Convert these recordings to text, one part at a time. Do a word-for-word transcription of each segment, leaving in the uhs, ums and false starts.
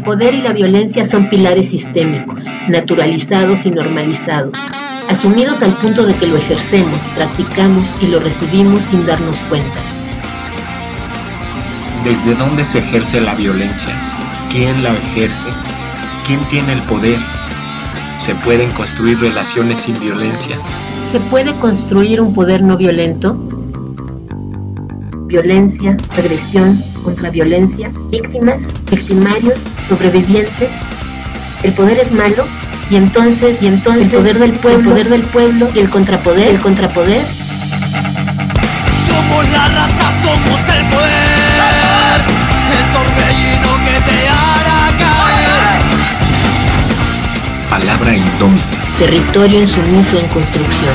poder y la violencia son pilares sistémicos, naturalizados y normalizados, asumidos al punto de que lo ejercemos, practicamos y lo recibimos sin darnos cuenta. ¿Desde dónde se ejerce la violencia? ¿Quién la ejerce? ¿Quién tiene el poder? ¿Se pueden construir relaciones sin violencia? ¿Se puede construir un poder no violento? Violencia, agresión, contraviolencia, víctimas, victimarios, sobrevivientes. ¿El poder es malo? Y entonces, y entonces el poder del pueblo, el poder del pueblo y el contrapoder, el contrapoder. Somos la raza, somos el poder, el torbellino que te hará caer. Palabra indómita. Territorio insumiso en construcción.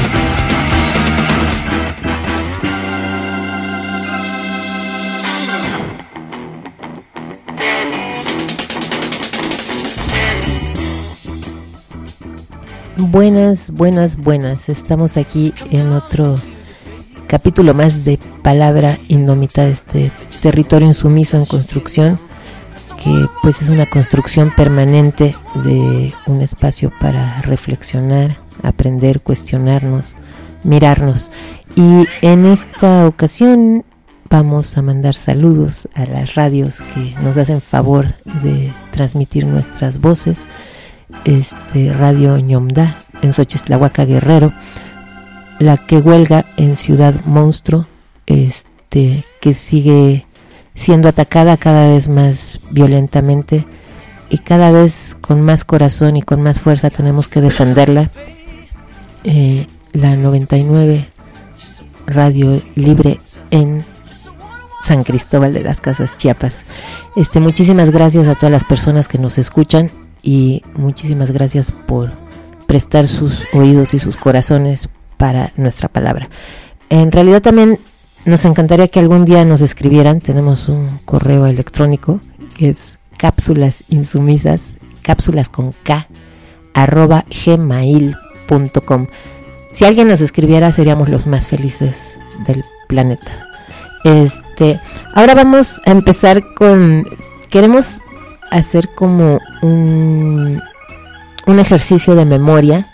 Buenas, buenas, buenas. Estamos aquí en otro capítulo más de Palabra Indómita, este territorio insumiso en construcción, que pues es una construcción permanente de un espacio para reflexionar, aprender, cuestionarnos, mirarnos. Y en esta ocasión vamos a mandar saludos a las radios que nos hacen favor de transmitir nuestras voces. Este Radio Ñomda en Xochitlahuaca, Guerrero, La Que Huelga en Ciudad Monstruo, este que sigue siendo atacada cada vez más violentamente y cada vez con más corazón y con más fuerza tenemos que defenderla. Eh, la noventa y nueve Radio Libre en San Cristóbal de las Casas, Chiapas. Este, muchísimas gracias a todas las personas que nos escuchan y muchísimas gracias por prestar sus oídos y sus corazones para nuestra palabra. En realidad también nos encantaría que algún día nos escribieran. Tenemos un correo electrónico que es cápsulas insumisas, cápsulas con K, arroba gmail punto com. Si alguien nos escribiera seríamos los más felices del planeta. Este, ahora vamos a empezar con, queremos hacer como un, un ejercicio de memoria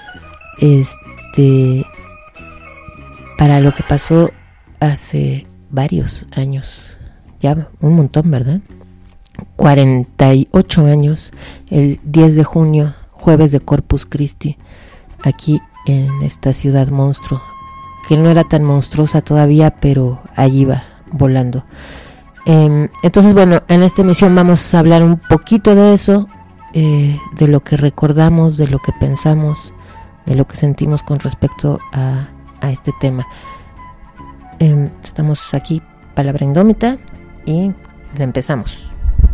este para lo que pasó hace varios años, ya un montón, ¿verdad? cuarenta y ocho años, el diez de junio, jueves de Corpus Christi, aquí en esta ciudad monstruo, que no era tan monstruosa todavía, pero allí va volando. Eh, entonces, bueno, en esta emisión vamos a hablar un poquito de eso, eh, de lo que recordamos, de lo que pensamos, de lo que sentimos con respecto a, a este tema. Eh, estamos aquí, Palabra Indómita, y le empezamos.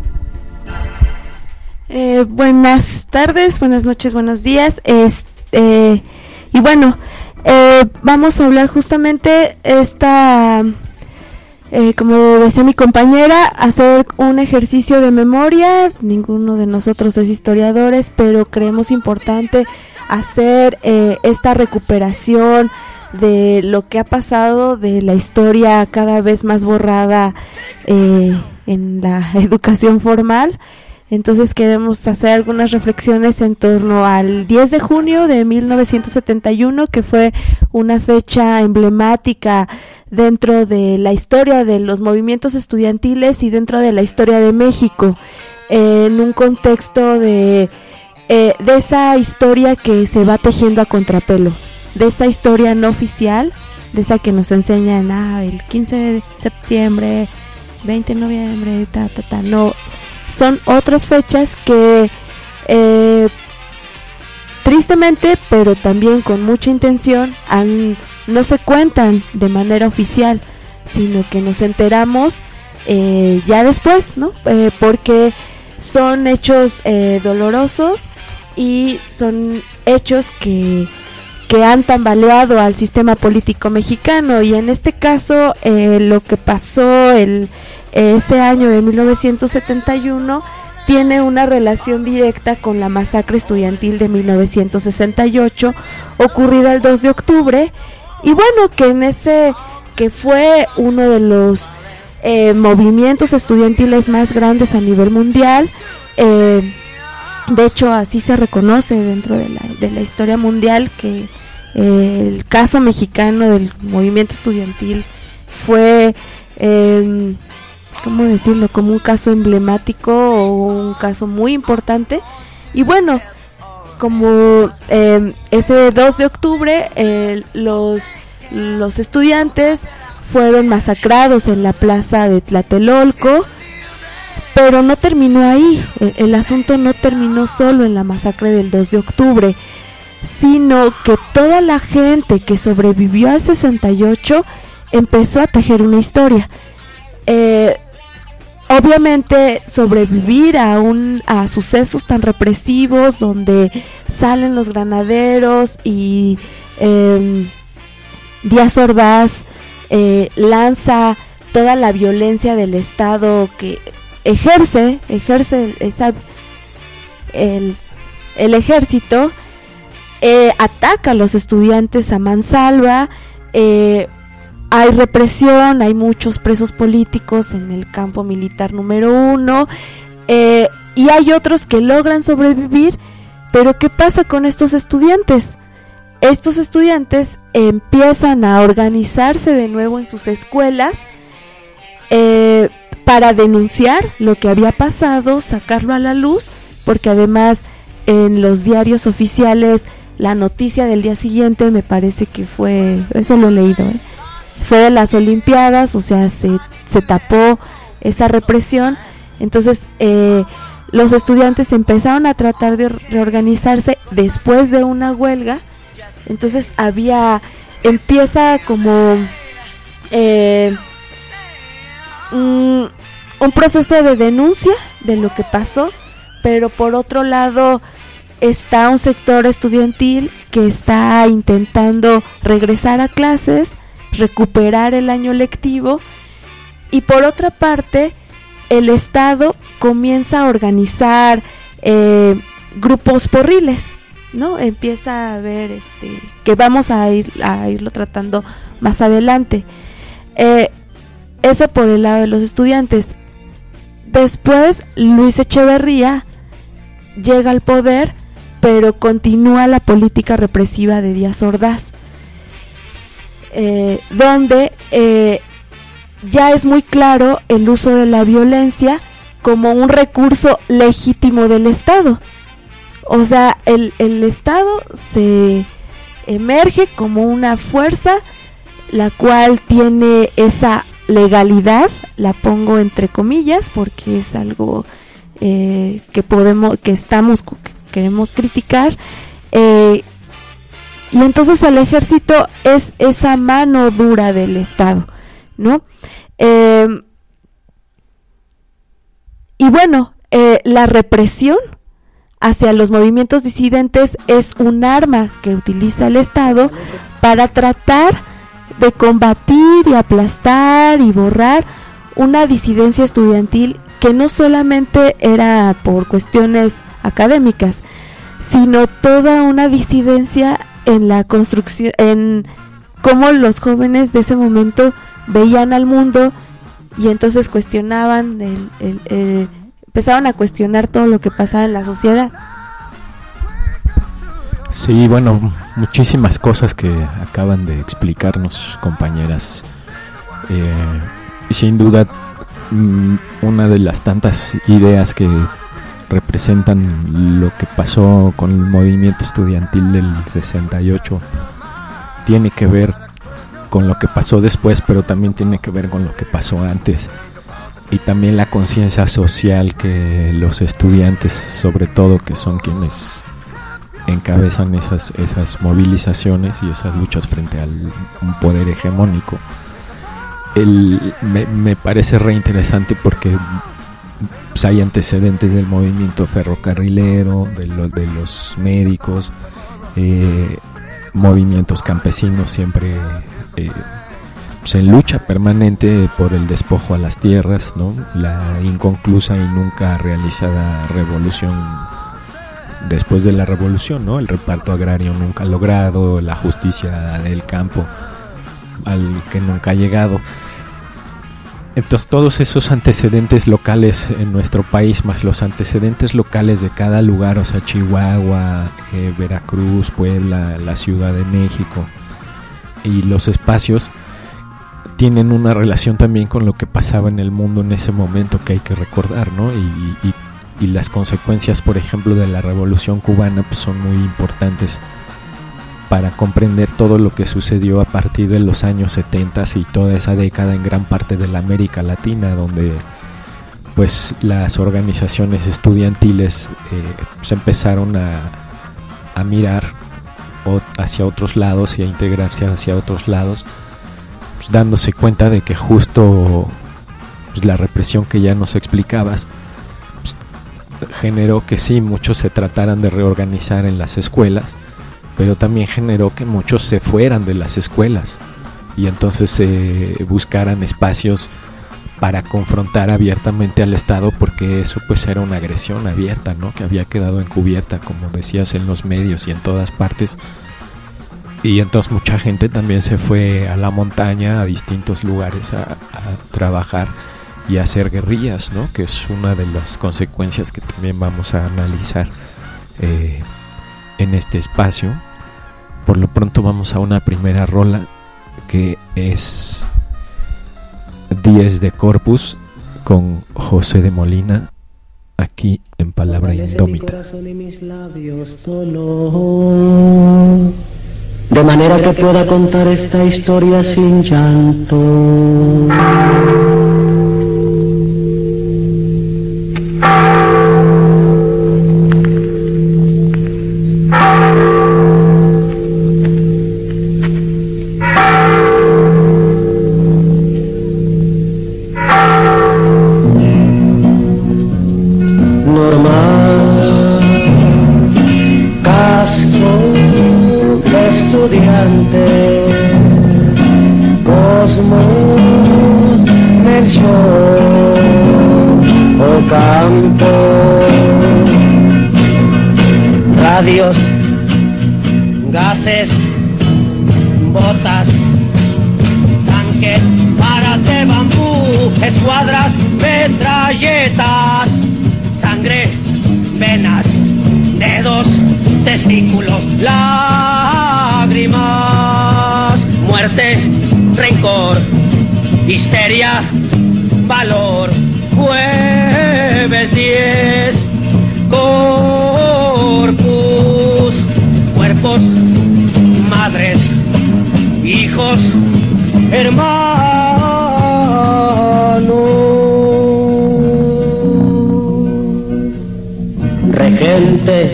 Eh, buenas tardes, buenas noches, buenos días. Este, eh, y bueno, eh, vamos a hablar justamente esta... Eh, como decía mi compañera, hacer un ejercicio de memoria. Ninguno de nosotros es historiadores, pero creemos importante hacer eh, esta recuperación de lo que ha pasado, de la historia cada vez más borrada eh, en la educación formal. Entonces queremos hacer algunas reflexiones en torno al diez de junio de mil novecientos setenta y uno, que fue una fecha emblemática dentro de la historia de los movimientos estudiantiles y dentro de la historia de México, eh, en un contexto de, eh, de esa historia que se va tejiendo a contrapelo, de esa historia no oficial, de esa que nos enseñan, ah, el quince de septiembre, veinte de noviembre, ta, ta, ta, no... Son otras fechas que eh, tristemente, pero también con mucha intención, han, no se cuentan de manera oficial, sino que nos enteramos eh, ya después, ¿no? Eh, porque son hechos eh, dolorosos y son hechos que, que han tambaleado al sistema político mexicano. Y en este caso, eh, lo que pasó el ese año de mil novecientos setenta y uno tiene una relación directa con la masacre estudiantil de mil novecientos sesenta y ocho, ocurrida el dos de octubre, y bueno, que en ese, que fue uno de los eh, movimientos estudiantiles más grandes a nivel mundial, eh, de hecho así se reconoce dentro de la, de la historia mundial que eh, el caso mexicano del movimiento estudiantil fue, eh, ¿cómo decirlo?, como un caso emblemático o un caso muy importante. Y bueno, como eh, ese dos de octubre eh, los, los estudiantes fueron masacrados en la plaza de Tlatelolco, pero no terminó ahí. El, el asunto no terminó solo en la masacre del dos de octubre, sino que toda la gente que sobrevivió al sesenta y ocho empezó a tejer una historia. Eh, obviamente sobrevivir a un a sucesos tan represivos donde salen los granaderos y eh, Díaz Ordaz eh, lanza toda la violencia del Estado que ejerce ejerce esa el, el ejército, eh, ataca a los estudiantes a mansalva. eh, Hay represión, hay muchos presos políticos en el campo militar número uno, eh, y hay otros que logran sobrevivir. Pero ¿qué pasa con estos estudiantes? Estos estudiantes empiezan a organizarse de nuevo en sus escuelas eh, para denunciar lo que había pasado, sacarlo a la luz, porque además en los diarios oficiales la noticia del día siguiente me parece que fue, eso lo he leído, ¿eh? fue de las Olimpiadas, o sea, se, se tapó esa represión. Entonces eh, los estudiantes empezaron a tratar de reorganizarse después de una huelga. Entonces había, empieza como eh, un, un proceso de denuncia de lo que pasó, pero por otro lado está un sector estudiantil que está intentando regresar a clases, recuperar el año lectivo, y por otra parte el Estado comienza a organizar eh, grupos porriles, ¿no? Empieza a ver este que vamos a ir a irlo tratando más adelante. Eh, eso por el lado de los estudiantes. Después Luis Echeverría llega al poder, pero continúa la política represiva de Díaz Ordaz. Eh, donde eh, ya es muy claro el uso de la violencia como un recurso legítimo del Estado. O sea, el, el Estado se emerge como una fuerza la cual tiene esa legalidad, la pongo entre comillas porque es algo eh, que podemos, que estamos, que queremos criticar, eh, y entonces el ejército es esa mano dura del Estado, ¿no? Eh, y bueno, eh, la represión hacia los movimientos disidentes es un arma que utiliza el Estado para tratar de combatir y aplastar y borrar una disidencia estudiantil que no solamente era por cuestiones académicas, sino toda una disidencia en la construcción, en cómo los jóvenes de ese momento veían al mundo, y entonces cuestionaban el, el, el, empezaban a cuestionar todo lo que pasaba en la sociedad. Sí, bueno, muchísimas cosas que acaban de explicarnos, compañeras. Eh, sin duda, una de las tantas ideas que representan lo que pasó con el movimiento estudiantil del sesenta y ocho tiene que ver con lo que pasó después, pero también tiene que ver con lo que pasó antes, y también la conciencia social que los estudiantes, sobre todo, que son quienes encabezan esas, esas movilizaciones y esas luchas frente al un poder hegemónico. El, me, me parece re interesante porque pues, hay antecedentes del movimiento ferrocarrilero, de, lo, de los médicos, eh, movimientos campesinos siempre eh, pues, en lucha permanente por el despojo a las tierras, ¿no? La inconclusa y nunca realizada revolución después de la revolución, ¿no? El reparto agrario nunca logrado, la justicia del campo al que nunca ha llegado. Entonces todos esos antecedentes locales en nuestro país, más los antecedentes locales de cada lugar, o sea, Chihuahua, eh, Veracruz, Puebla, la Ciudad de México, y los espacios tienen una relación también con lo que pasaba en el mundo en ese momento, que hay que recordar, ¿no? Y, y, y las consecuencias, por ejemplo, de la Revolución Cubana, pues son muy importantes para comprender todo lo que sucedió a partir de los años setenta y toda esa década en gran parte de la América Latina, donde pues las organizaciones estudiantiles eh, se empezaron a, a mirar o, hacia otros lados y a integrarse hacia otros lados, pues, dándose cuenta de que justo pues, la represión que ya nos explicabas pues, generó que sí, muchos se trataran de reorganizar en las escuelas, pero también generó que muchos se fueran de las escuelas y entonces se eh, buscaran espacios para confrontar abiertamente al Estado, porque eso pues era una agresión abierta, ¿no? Que había quedado encubierta, como decías, en los medios y en todas partes. Y entonces mucha gente también se fue a la montaña, a distintos lugares a, a trabajar y a hacer guerrillas, ¿no? Que es una de las consecuencias que también vamos a analizar eh, en este espacio. Por lo pronto vamos a una primera rola que es diez de Corpus con José de Molina, aquí en Palabra Indómita. De manera que pueda contar esta historia sin llanto. Radios, gases, botas, tanques, varas de bambú, escuadras, metralletas, sangre, venas, dedos, testículos, lágrimas, muerte, rencor, histeria, valor. Jueves diez, Corpus, cuerpos, madres, hijos, hermanos, regente,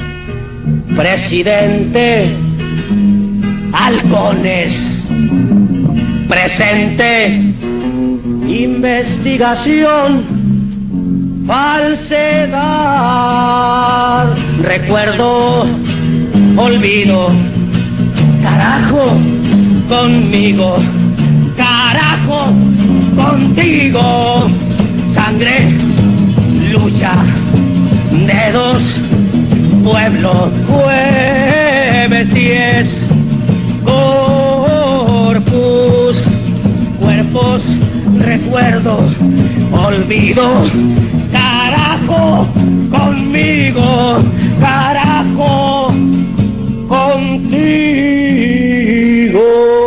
presidente, halcones, presente, investigación, falsedad, recuerdo, olvido, carajo, conmigo, carajo, contigo, sangre, lucha, dedos, pueblo, jueves diez, Corpus, cuerpos, recuerdo, olvido, carajo, conmigo, carajo, contigo.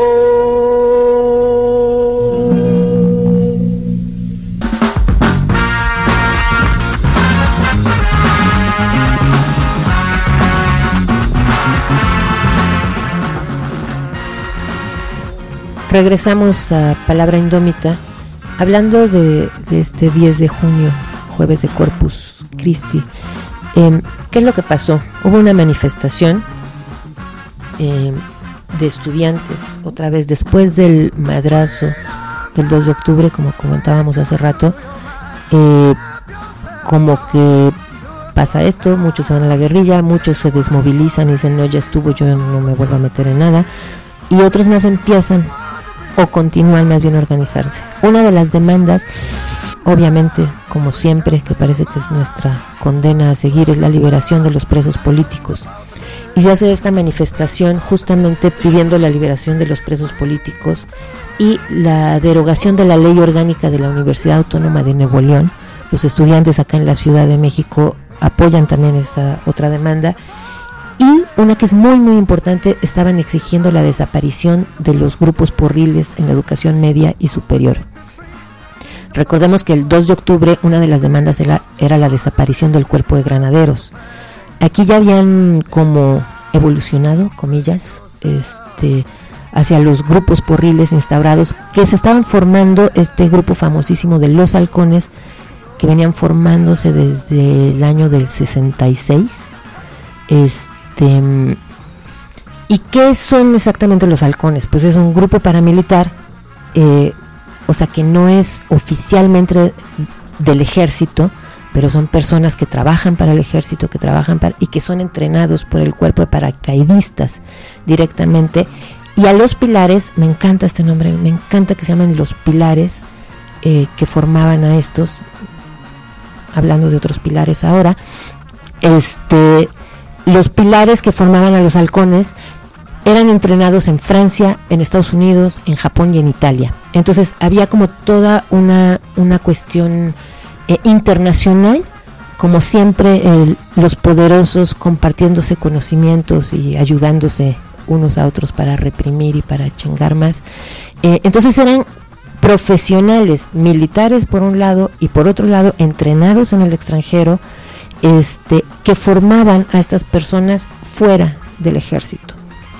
Regresamos a Palabra Indómita, hablando de, de este diez de junio, jueves de Corpus Christi. Eh, ¿Qué es lo que pasó? Hubo una manifestación eh, de estudiantes, otra vez después del madrazo del dos de octubre, como comentábamos hace rato, eh, como que pasa esto, muchos se van a la guerrilla, muchos se desmovilizan y dicen, no, ya estuvo, yo no me vuelvo a meter en nada, y otros más empiezan o continúan más bien a organizarse. Una de las demandas, obviamente, como siempre, que parece que es nuestra condena a seguir, es la liberación de los presos políticos. y se hace esta manifestación justamente pidiendo la liberación de los presos políticos y la derogación de la ley orgánica de la Universidad Autónoma de Nuevo León. Los estudiantes acá en la Ciudad de México apoyan también esa otra demanda. Y una que es muy muy importante, estaban exigiendo la desaparición de los grupos porriles en la educación media y superior. Recordemos que el dos de octubre una de las demandas era, era la desaparición del cuerpo de granaderos. Aquí ya habían como evolucionado, comillas, este, hacia los grupos porriles instaurados, que se estaban formando, este grupo famosísimo de los halcones, que venían formándose desde el año del sesenta y seis. Este, ¿Y qué son exactamente los halcones? Pues es un grupo paramilitar, eh, o sea que no es oficialmente del ejército, pero son personas que trabajan para el ejército, que trabajan para, y que son entrenados por el cuerpo de paracaidistas directamente. Y a los pilares, me encanta este nombre, me encanta que se llamen los pilares, eh, que formaban a estos, hablando de otros pilares ahora, este... los pilares que formaban a los halcones eran entrenados en Francia, en Estados Unidos, en Japón y en Italia. Entonces había como toda una, una cuestión eh, internacional, como siempre el, los poderosos compartiéndose conocimientos y ayudándose unos a otros para reprimir y para chingar más. Eh, entonces eran profesionales, militares por un lado y por otro lado entrenados en el extranjero, Este, que formaban a estas personas fuera del ejército.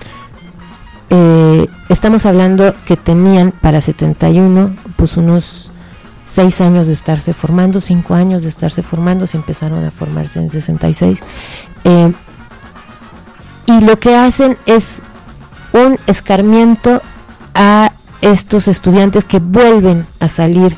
Eh, estamos hablando que tenían para setenta y uno pues unos seis años de estarse formando, cinco años de estarse formando, se empezaron a formarse en sesenta y seis, eh, y lo que hacen es un escarmiento a estos estudiantes que vuelven a salir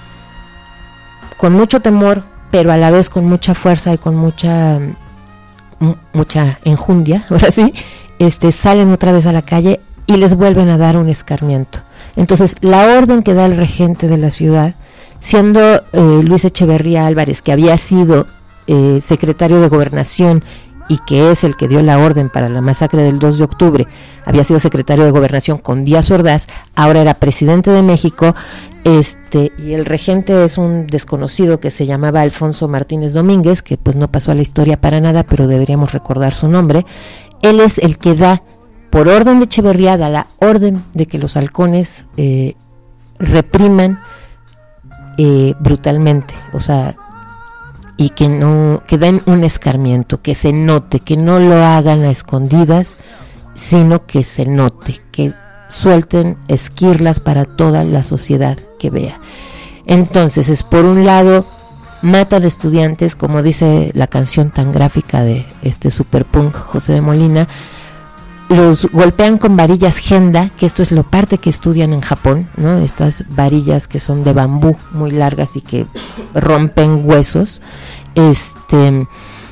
con mucho temor, pero a la vez con mucha fuerza y con mucha m- mucha enjundia, ahora sí, este, salen otra vez a la calle y les vuelven a dar un escarmiento. Entonces, la orden que da el regente de la ciudad, siendo eh, Luis Echeverría Álvarez, que había sido eh, secretario de Gobernación y que es el que dio la orden para la masacre del dos de octubre, había sido secretario de Gobernación con Díaz Ordaz, ahora era presidente de México, este, y el regente es un desconocido que se llamaba Alfonso Martínez Domínguez, que pues no pasó a la historia para nada, pero deberíamos recordar su nombre. Él es el que da, por orden de Echeverría, da la orden de que los halcones eh, repriman eh, brutalmente, o sea, y que no, que den un escarmiento, que se note, que no lo hagan a escondidas, sino que se note, que suelten esquirlas para toda la sociedad que vea. Entonces, es por un lado, matan estudiantes, como dice la canción tan gráfica de este superpunk José de Molina, los golpean con varillas Genda, que esto es lo parte que estudian en Japón, ¿no? Estas varillas que son de bambú, muy largas y que rompen huesos, este,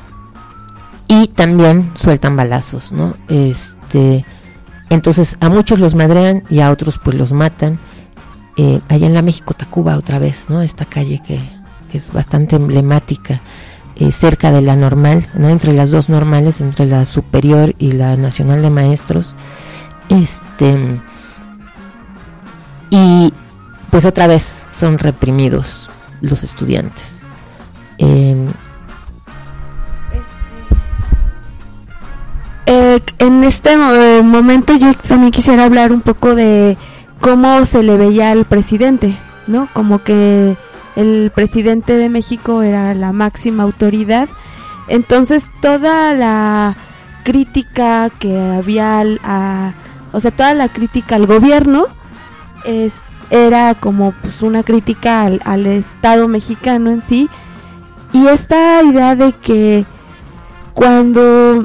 y también sueltan balazos, ¿no? Este, entonces a muchos los madrean y a otros pues los matan. Eh, allá en la México Tacuba otra vez, ¿no? Esta calle que, que es bastante emblemática, eh, cerca de la Normal, ¿no? Entre las dos normales, entre la Superior y la Nacional de Maestros, este, y pues otra vez son reprimidos los estudiantes. Eh, Eh, en este eh, momento yo también quisiera hablar un poco de cómo se le veía al presidente, ¿no? Como que el presidente de México era la máxima autoridad, entonces toda la crítica que había al, a, o sea, toda la crítica al gobierno es, era como pues una crítica al, al Estado mexicano en sí, y esta idea de que cuando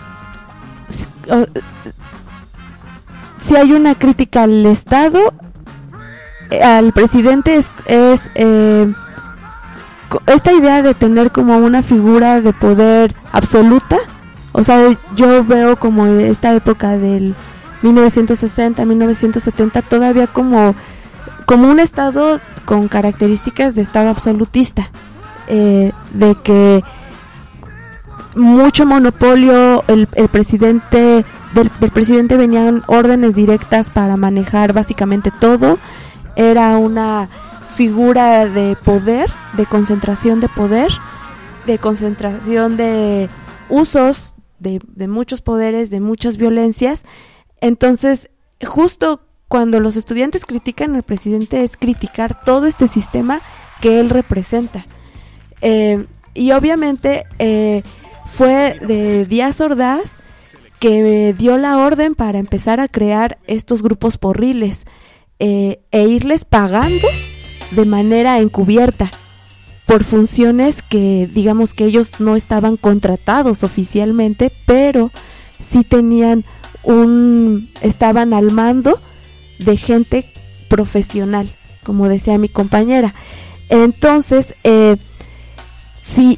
si hay una crítica al Estado, al presidente, es, es eh, esta idea de tener como una figura de poder absoluta. O sea, yo veo como esta época del mil novecientos sesenta, mil novecientos setenta todavía como, como un Estado con características de Estado absolutista, eh, de que mucho monopolio, el, el presidente del, del presidente venían órdenes directas para manejar básicamente todo. Era una figura de poder, de concentración de poder, de concentración de usos de, de muchos poderes, de muchas violencias. Entonces, justo cuando los estudiantes critican al presidente es criticar todo este sistema que él representa. Eh, y obviamente eh, fue de Díaz Ordaz que dio la orden para empezar a crear estos grupos porriles eh, e irles pagando de manera encubierta por funciones que digamos que ellos no estaban contratados oficialmente, pero sí tenían un estaban al mando de gente profesional, como decía mi compañera. Entonces, eh, si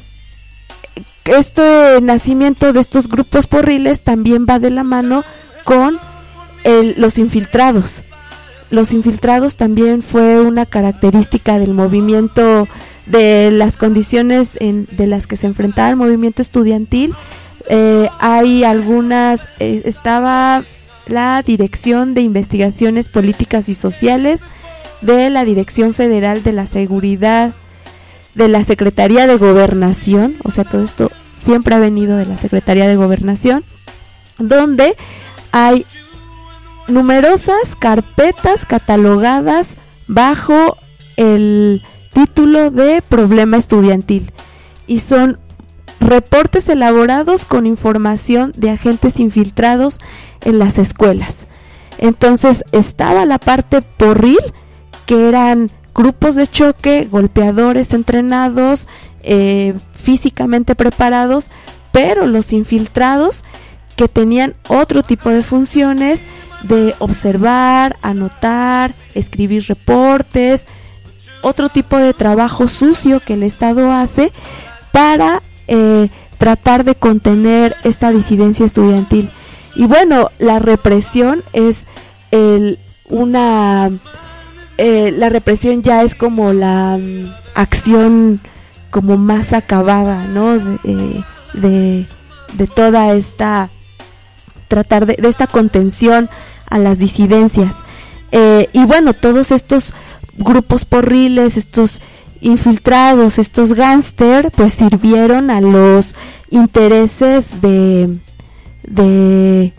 este nacimiento de estos grupos porriles también va de la mano con el, los infiltrados. Los infiltrados también fue una característica del movimiento, de las condiciones en, de las que se enfrentaba el movimiento estudiantil. Eh, hay algunas, eh, estaba la Dirección de Investigaciones Políticas y Sociales de la Dirección Federal de la Seguridad, de la Secretaría de Gobernación, o sea, todo esto siempre ha venido de la Secretaría de Gobernación, donde hay numerosas carpetas catalogadas bajo el título de problema estudiantil, y son reportes elaborados con información de agentes infiltrados en las escuelas. Entonces estaba la parte porril, que eran grupos de choque, golpeadores entrenados, eh, físicamente preparados, pero los infiltrados que tenían otro tipo de funciones de observar, anotar, escribir reportes, otro tipo de trabajo sucio que el Estado hace para eh, tratar de contener esta disidencia estudiantil. Y bueno, la represión es el, una... Eh, la represión ya es como la um, acción como más acabada, ¿no? De, eh, de, de toda esta, tratar de, de esta contención a las disidencias. Eh, y bueno, todos estos grupos porriles, estos infiltrados, estos gángster, pues sirvieron a los intereses de, de,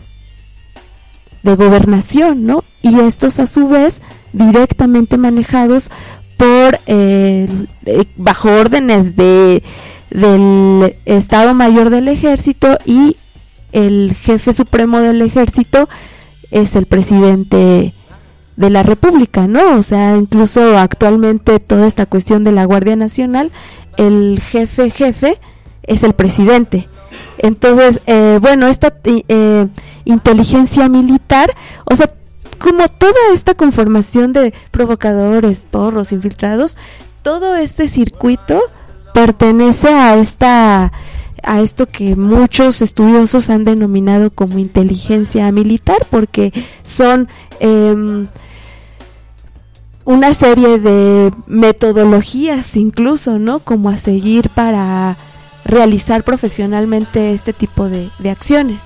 de gobernación, ¿no? Y estos a su vez directamente manejados por eh, eh, bajo órdenes de del Estado Mayor del Ejército, y el jefe supremo del ejército es el presidente de la República, ¿no? O sea, incluso actualmente toda esta cuestión de la Guardia Nacional, el jefe jefe es el presidente. Entonces, eh, bueno, esta eh, inteligencia militar, o sea, como toda esta conformación de provocadores, porros, infiltrados, todo este circuito pertenece a esta a esto que muchos estudiosos han denominado como inteligencia militar, porque son eh, una serie de metodologías incluso, ¿no? Como a seguir para realizar profesionalmente este tipo de, de acciones.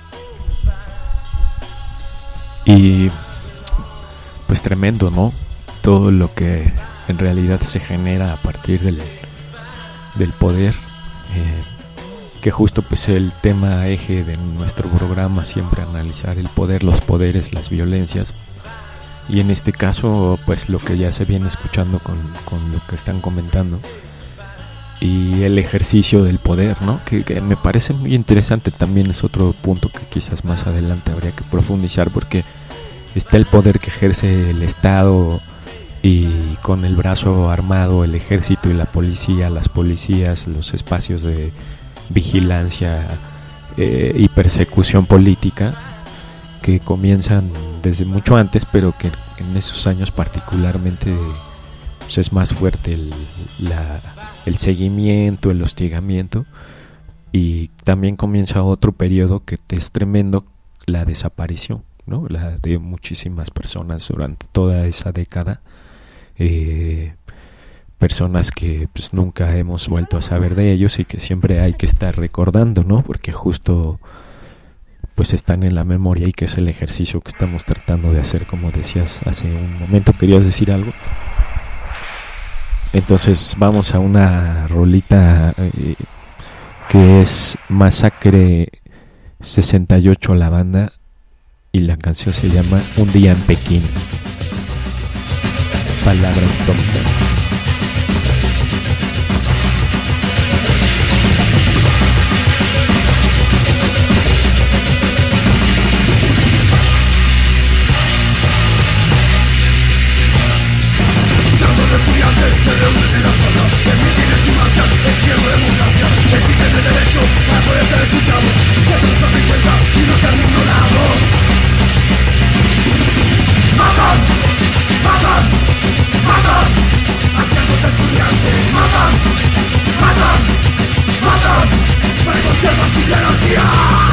Y pues tremendo, ¿no? Todo lo que en realidad se genera a partir del, del poder, eh, que justo pues el tema eje de nuestro programa, siempre analizar el poder, los poderes, las violencias, y en este caso pues lo que ya se viene escuchando con, con lo que están comentando, y el ejercicio del poder, ¿no? Que, que me parece muy interesante. También es otro punto que quizás más adelante habría que profundizar, porque está el poder que ejerce el Estado, y con el brazo armado el ejército y la policía, las policías, los espacios de vigilancia eh, y persecución política, que comienzan desde mucho antes, pero que en esos años particularmente pues es más fuerte el, la, el seguimiento, el hostigamiento, y también comienza otro periodo que es tremendo, la desaparición, ¿no? La de muchísimas personas durante toda esa década, eh, personas que pues nunca hemos vuelto a saber de ellos y que siempre hay que estar recordando, ¿no? Porque justo pues están en la memoria y que es el ejercicio que estamos tratando de hacer, como decías hace un momento. ¿Querías decir algo? Entonces vamos a una rolita eh, que es Masacre sesenta y ocho, la banda, y la canción se llama Un día en Pekín. Palabra Indómita. Se reúnen en las plazas, permitines y marchas, el cielo de democracia, exigen el derecho para poder ser escuchados, que se nos tomen cuenta y no sean ignorados. Matan, matan, matan, haciéndose estudiantes, matan, matan, matan, para conservar su jerarquía.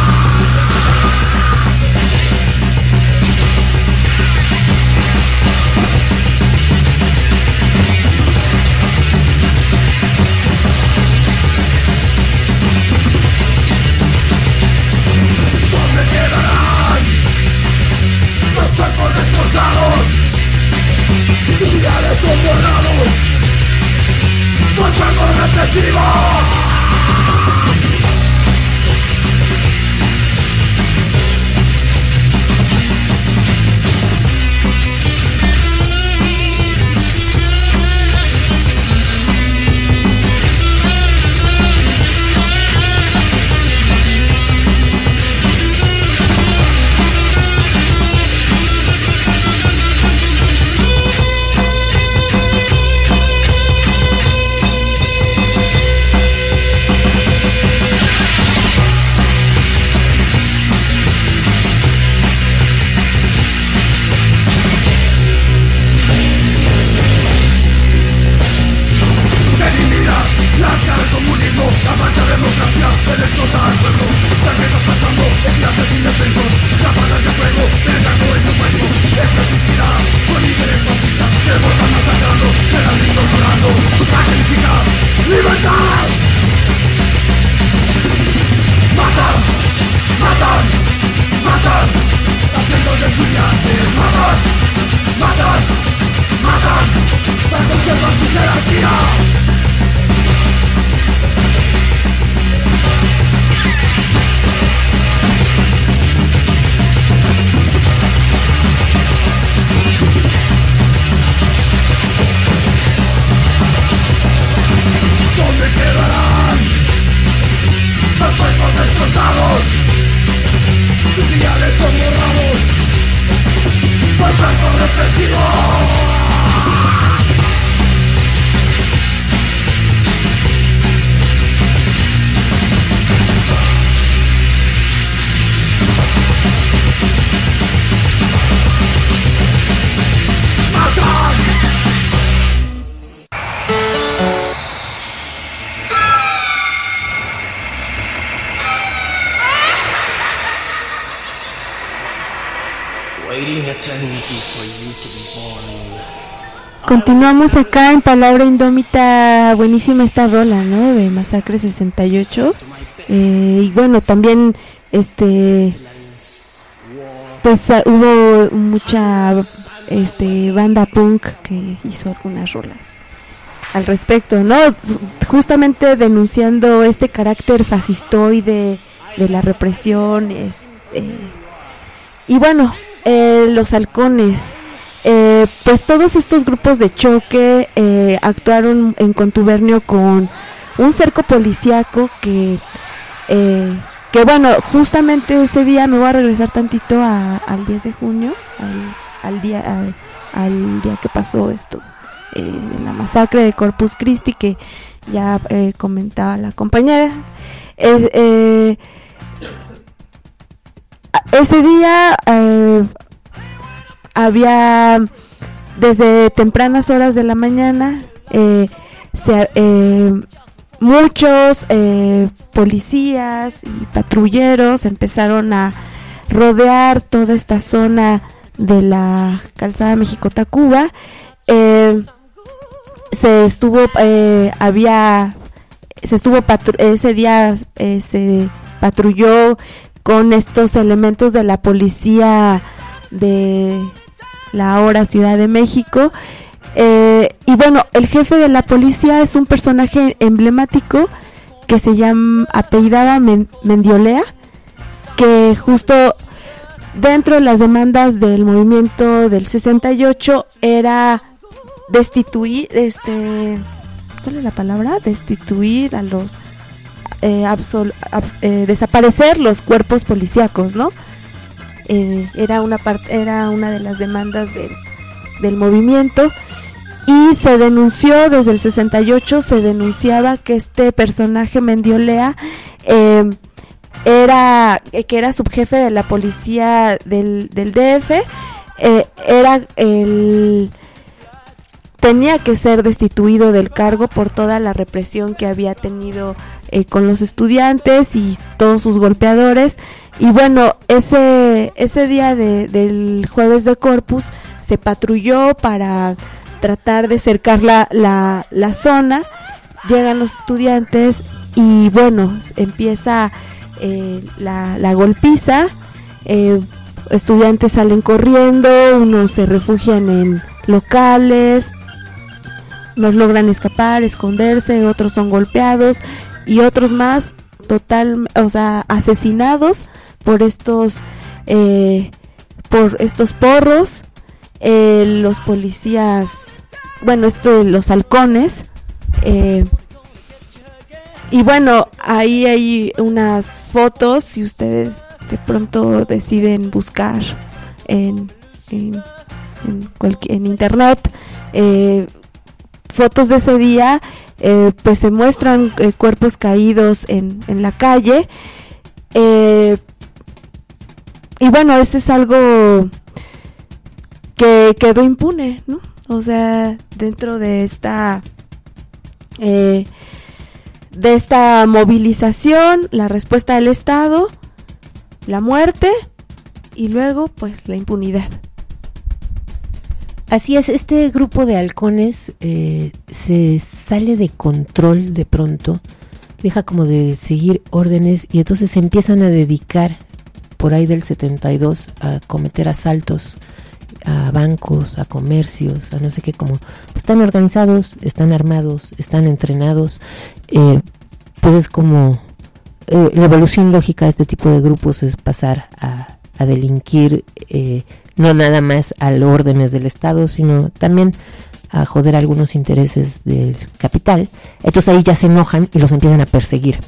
Cuerpos destrozados, sus ideales son borrados por cuerpos represivos. La mancha de democracia, de destroza al pueblo. Tarjetas pasando, estudiantes indefensos, ráfagas de fuego, penetrando en su cuerpo. Esto existirá, con líderes fascistas, que vos están masacrando, serán ignorando. La felicidad, libertad. Matan, matan, matan, haciendo de estudiantes. Matan, matan, matan, para conservar su jerarquía. ¿Dónde quedarán los cuerpos destrozados? Sus ideales son borrados por cuerpos represivos. Continuamos acá en Palabra Indómita. Buenísima esta rola, ¿no? De Masacre sesenta y ocho. Eh, y bueno, también este pues uh, hubo mucha este banda punk que hizo algunas rolas al respecto, ¿no? Justamente denunciando este carácter fascistoide de la represión, este, y bueno, eh, los halcones. Eh, pues todos estos grupos de choque eh, actuaron en contubernio con un cerco policíaco que, eh, que bueno, justamente ese día me voy a regresar tantito a, al diez de junio, al, al, día, al, al día que pasó esto, eh, en la masacre de Corpus Christi, que ya eh, comentaba la compañera. Eh, eh, ese día... Eh, había desde tempranas horas de la mañana eh, se, eh, muchos eh, policías y patrulleros empezaron a rodear toda esta zona de la calzada México-Tacuba, eh, se estuvo, eh, había, se estuvo patru- ese día eh, se patrulló con estos elementos de la policía de la ahora Ciudad de México. Eh, y bueno, el jefe de la policía es un personaje emblemático que se llama, apellidaba Men- Mendiolea, que justo dentro de las demandas del movimiento del sesenta y ocho era destituir, este, ¿cuál es la palabra? Destituir a los, eh, absol, abs, eh, desaparecer los cuerpos policíacos, ¿no? Eh, era una parte, era una de las demandas del, del movimiento, y se denunció desde el sesenta y ocho, se denunciaba que este personaje Mendiolea eh, era que era subjefe de la policía del, del D F, eh, era el tenía que ser destituido del cargo por toda la represión que había tenido eh, con los estudiantes y todos sus golpeadores. Y bueno, ese ese día de, del jueves de Corpus se patrulló para tratar de cercar la, la, la zona. Llegan los estudiantes y bueno, empieza eh, la, la golpiza. eh, estudiantes salen corriendo, unos se refugian en locales, unos logran escapar, esconderse, otros son golpeados y otros más total, o sea, asesinados por estos eh, por estos porros. Eh, los policías, bueno, esto, los halcones, eh, y bueno, ahí hay unas fotos, si ustedes de pronto deciden buscar en en, en, cualquier, en internet eh, fotos de ese día, eh, pues se muestran eh, cuerpos caídos en, en la calle, eh, y bueno, ese es algo que quedó impune, ¿no? O sea, dentro de esta eh, de esta movilización, la respuesta del Estado, la muerte y luego pues la impunidad. Así es, este grupo de halcones eh, se sale de control de pronto, deja como de seguir órdenes y entonces se empiezan a dedicar por ahí del setenta y dos a cometer asaltos a bancos, a comercios, a no sé qué, como están organizados, están armados, están entrenados, eh, pues es como eh, la evolución lógica de este tipo de grupos es pasar a, a delinquir, eh, no nada más a las órdenes del Estado, sino también a joder algunos intereses del capital. Entonces ahí ya se enojan y los empiezan a perseguir.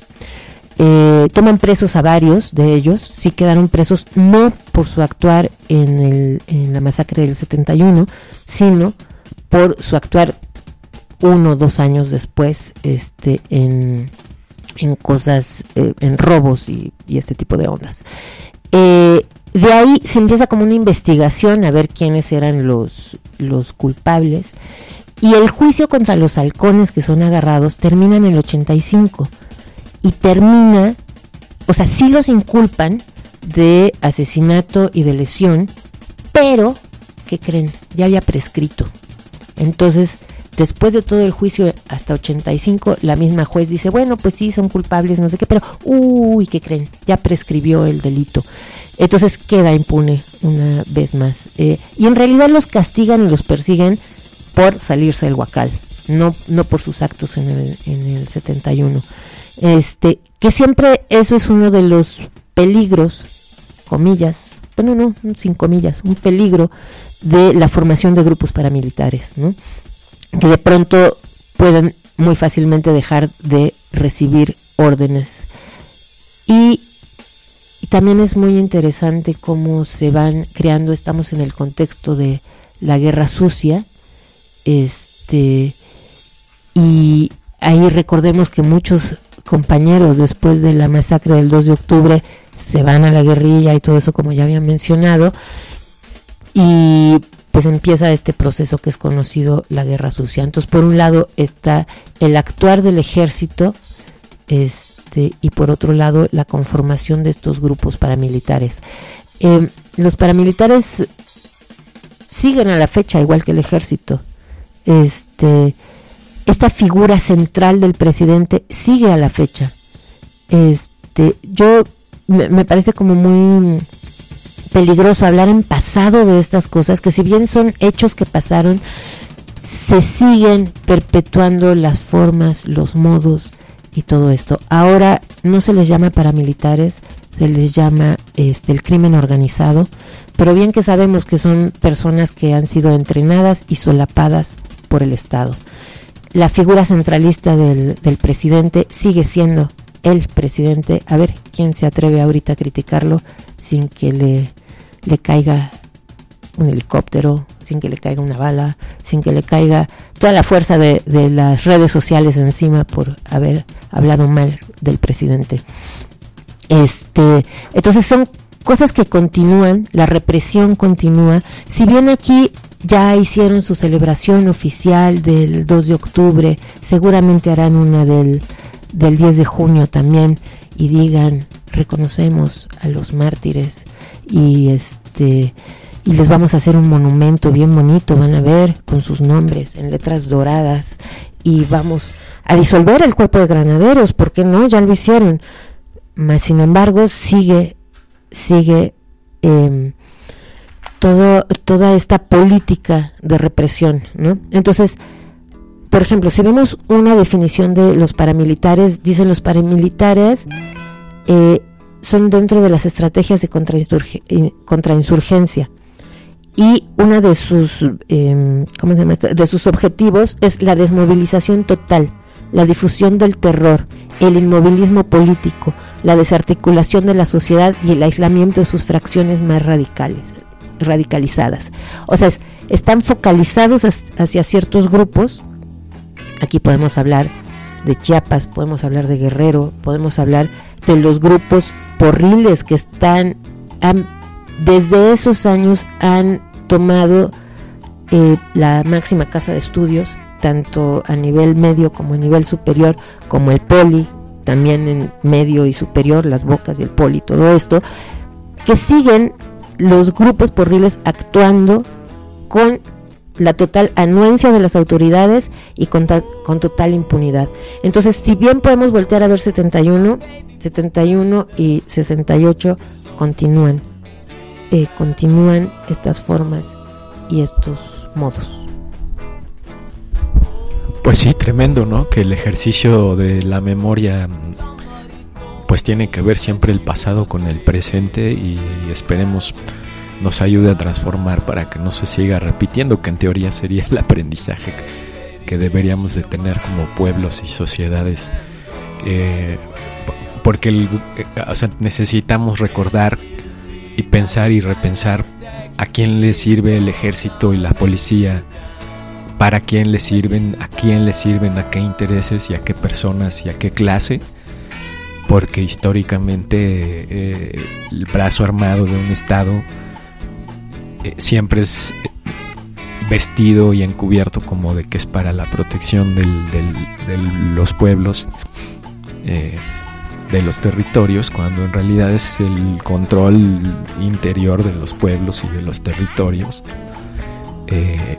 Eh, toman presos a varios de ellos, sí quedaron presos no por su actuar en, el, en la masacre del setenta y uno, sino por su actuar uno o dos años después este, en, en cosas, eh, en robos y, y este tipo de ondas. Eh, de ahí se empieza como una investigación a ver quiénes eran los, los culpables, y el juicio contra los halcones que son agarrados termina en el ochenta y cinco. Y termina, o sea, sí los inculpan de asesinato y de lesión, pero, ¿qué creen? Ya había prescrito. Entonces, después de todo el juicio hasta ochenta y cinco, la misma juez dice, bueno, pues sí, son culpables, no sé qué, pero, uy, ¿qué creen? Ya prescribió el delito. Entonces queda impune una vez más. Eh, y en realidad los castigan y los persiguen por salirse del huacal, no, no por sus actos en el, en el setenta y uno. Este, que siempre eso es uno de los peligros, comillas, bueno, no, sin comillas, un peligro de la formación de grupos paramilitares, ¿no? Que de pronto pueden muy fácilmente dejar de recibir órdenes. Y, y también es muy interesante cómo se van creando, estamos en el contexto de la guerra sucia, este, y ahí recordemos que muchos compañeros después de la masacre del dos de octubre se van a la guerrilla y todo eso, como ya había mencionado, y pues empieza este proceso que es conocido la guerra sucia. Entonces, por un lado está el actuar del ejército, este, y por otro lado la conformación de estos grupos paramilitares. Eh, los paramilitares siguen a la fecha igual que el ejército. Este, esta figura central del presidente sigue a la fecha. Este, yo me, me parece como muy peligroso hablar en pasado de estas cosas, que si bien son hechos que pasaron, se siguen perpetuando las formas, los modos y todo esto. Ahora no se les llama paramilitares, se les llama este el crimen organizado, pero bien que sabemos que son personas que han sido entrenadas y solapadas por el Estado. La figura centralista del, del presidente sigue siendo el presidente. A ver, ¿quién se atreve ahorita a criticarlo sin que le, le caiga un helicóptero, sin que le caiga una bala, sin que le caiga toda la fuerza de, de las redes sociales encima por haber hablado mal del presidente? Este, entonces son cosas que continúan, la represión continúa. Si bien aquí ya hicieron su celebración oficial del dos de octubre, seguramente harán una del, del diez de junio también, y digan, reconocemos a los mártires, y este y les vamos a hacer un monumento bien bonito, van a ver, con sus nombres en letras doradas, y vamos a disolver el cuerpo de granaderos, ¿por qué no? Ya lo hicieron. Mas sin embargo sigue sigue eh, todo toda esta política de represión, ¿no? Entonces, por ejemplo, si vemos una definición de los paramilitares, dicen los paramilitares eh, son dentro de las estrategias de contrainsurg- contrainsurgencia, y una de sus eh, ¿cómo se llama esto? de sus objetivos es la desmovilización total, la difusión del terror, el inmovilismo político, la desarticulación de la sociedad y el aislamiento de sus fracciones más radicales, radicalizadas. O sea, es, están focalizados hacia ciertos grupos. Aquí podemos hablar de Chiapas, podemos hablar de Guerrero, podemos hablar de los grupos porriles que están, han, desde esos años han tomado eh, la máxima casa de estudios, tanto a nivel medio como a nivel superior, como el Poli, también en medio y superior, las Bocas y el Poli, todo esto, que siguen los grupos porriles actuando con la total anuencia de las autoridades y con, ta- con total impunidad. Entonces, si bien podemos voltear a ver setenta y uno, setenta y uno y sesenta y ocho continúan, eh, continúan estas formas y estos modos. Pues sí, tremendo, ¿no? Que el ejercicio de la memoria pues tiene que ver siempre el pasado con el presente, y esperemos nos ayude a transformar para que no se siga repitiendo, que en teoría sería el aprendizaje que deberíamos de tener como pueblos y sociedades, eh, porque el, o sea, necesitamos recordar y pensar y repensar a quién le sirve el ejército y la policía, para quién le sirven, a quién le sirven, a qué intereses y a qué personas y a qué clase, porque históricamente eh, el brazo armado de un estado eh, siempre es vestido y encubierto como de que es para la protección del, del, de los pueblos, eh, de los territorios, cuando en realidad es el control interior de los pueblos y de los territorios. Eh,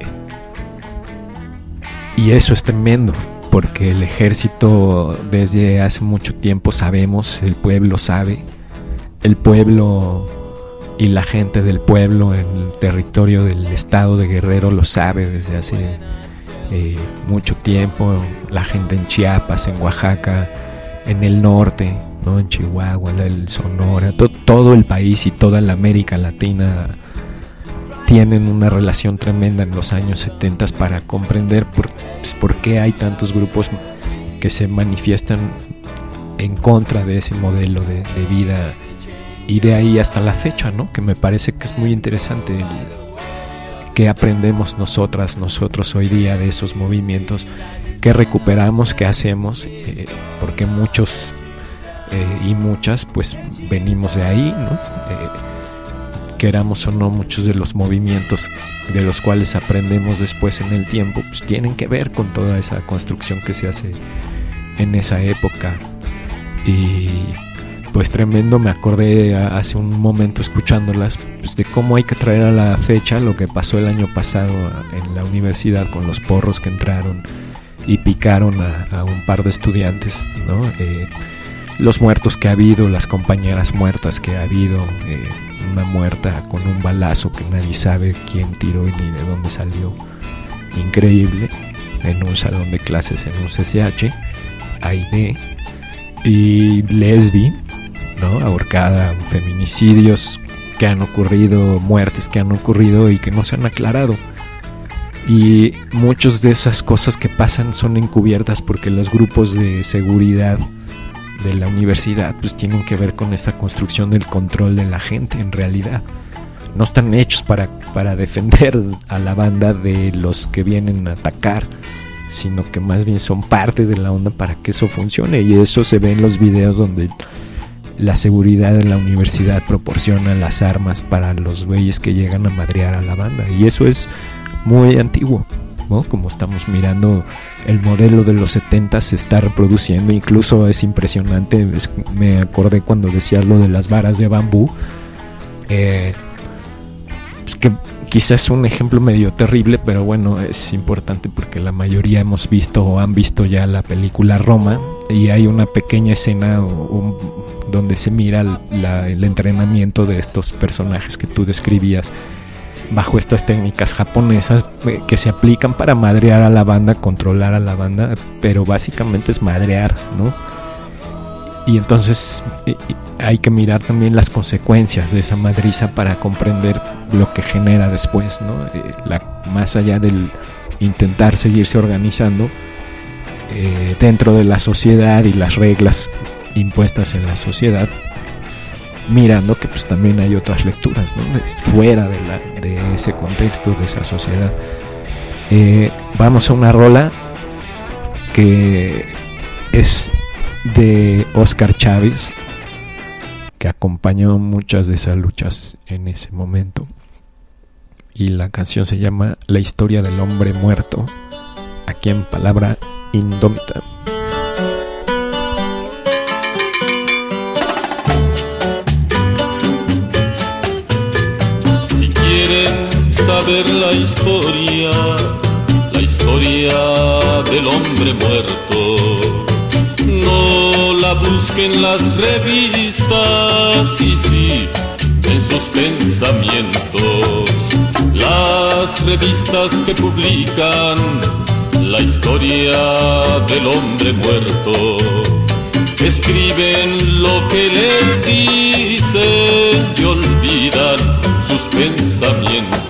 Y eso es tremendo, porque el ejército desde hace mucho tiempo sabemos, el pueblo sabe, el pueblo y la gente del pueblo en el territorio del estado de Guerrero lo sabe desde hace eh, mucho tiempo, la gente en Chiapas, en Oaxaca, en el norte, ¿no? En Chihuahua, en el Sonora, to- todo el país y toda la América Latina tienen una relación tremenda en los años setenta para comprender por, pues, por qué hay tantos grupos que se manifiestan en contra de ese modelo de, de vida, y de ahí hasta la fecha, ¿no? Que me parece que es muy interesante el, qué aprendemos nosotras, nosotros hoy día de esos movimientos, qué recuperamos, qué hacemos, eh, porque muchos eh, y muchas pues venimos de ahí, ¿no? Eh, queramos o no, muchos de los movimientos de los cuales aprendemos después en el tiempo, pues tienen que ver con toda esa construcción que se hace en esa época. Y pues tremendo, me acordé hace un momento escuchándolas, pues de cómo hay que traer a la fecha lo que pasó el año pasado en la universidad con los porros que entraron y picaron a, a un par de estudiantes, ¿no? Eh, los muertos que ha habido, las compañeras muertas que ha habido, eh, una muerta con un balazo que nadie sabe quién tiró y ni de dónde salió, increíble, en un salón de clases en un C C H, Aide, y Lesbi, ¿no? Ahorcada, feminicidios que han ocurrido, muertes que han ocurrido y que no se han aclarado. Y muchas de esas cosas que pasan son encubiertas porque los grupos de seguridad de la universidad pues tienen que ver con esta construcción del control de la gente. En realidad no están hechos para, para defender a la banda de los que vienen a atacar, sino que más bien son parte de la onda para que eso funcione. Y eso se ve en los videos donde la seguridad de la universidad proporciona las armas para los güeyes que llegan a madrear a la banda. Y eso es muy antiguo, ¿no? Como estamos mirando, el modelo de los setenta se está reproduciendo. Incluso es impresionante, es, me acordé cuando decía lo de las varas de bambú. Eh, es que quizás es un ejemplo medio terrible, pero bueno, es importante porque la mayoría hemos visto o han visto ya la película Roma, y hay una pequeña escena o, o, donde se mira la, el entrenamiento de estos personajes que tú describías bajo estas técnicas japonesas que se aplican para madrear a la banda, controlar a la banda, pero básicamente es madrear, ¿no? Y entonces hay que mirar también las consecuencias de esa madriza para comprender lo que genera después, ¿no? La, más allá del intentar seguirse organizando eh, dentro de la sociedad y las reglas impuestas en la sociedad, mirando que pues también hay otras lecturas, ¿no? Fuera de, la, de ese contexto, de esa sociedad. Eh, vamos a una rola que es de Oscar Chávez, que acompañó muchas de esas luchas en ese momento, y la canción se llama La historia del hombre muerto, aquí en Palabra Indómita. Saber la historia, la historia del hombre muerto, no la busquen las revistas, y sí, en sus pensamientos, las revistas que publican la historia del hombre muerto, escriben lo que les dicen y olvidan sus pensamientos.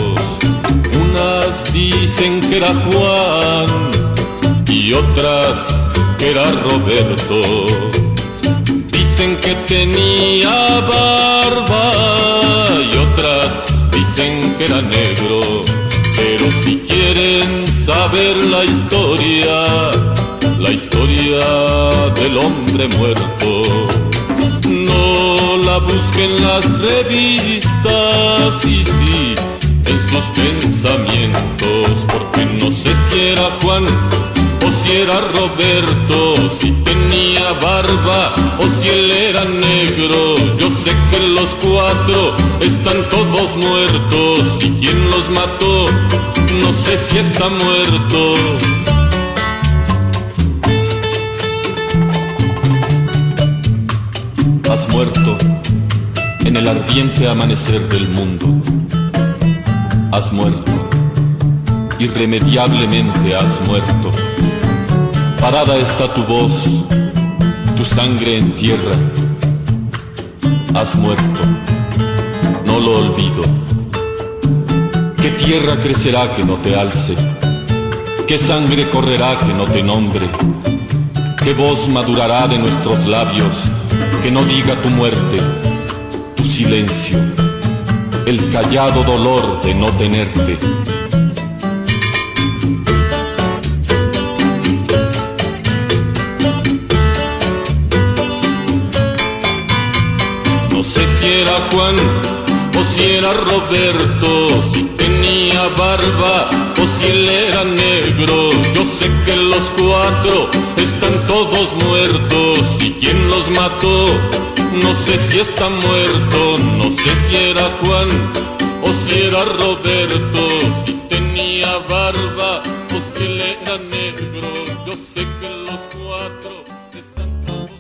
Unas dicen que era Juan y otras que era Roberto. Dicen que tenía barba y otras dicen que era negro. Pero si quieren saber la historia, la historia del hombre muerto, no la busquen las revistas, y sí, en sus pensamientos, porque no sé si era Juan o si era Roberto, si tenía barba o si él era negro. Yo sé que los cuatro están todos muertos, y quien los mató no sé si está muerto. Has muerto en el ardiente amanecer del mundo. Has muerto, irremediablemente has muerto. Parada está tu voz, tu sangre en tierra. Has muerto, no lo olvido. ¿Qué tierra crecerá que no te alce? ¿Qué sangre correrá que no te nombre? ¿Qué voz madurará de nuestros labios que no diga tu muerte, tu silencio, el callado dolor de no tenerte? No sé si era Juan o si era Roberto, si tenía barba o si él era negro. Yo sé que los cuatro están todos muertos, y quien los mató no sé si está muerto. No sé si era Juan o si era Roberto, si tenía barba o si él era negro, yo sé que los cuatro están todos.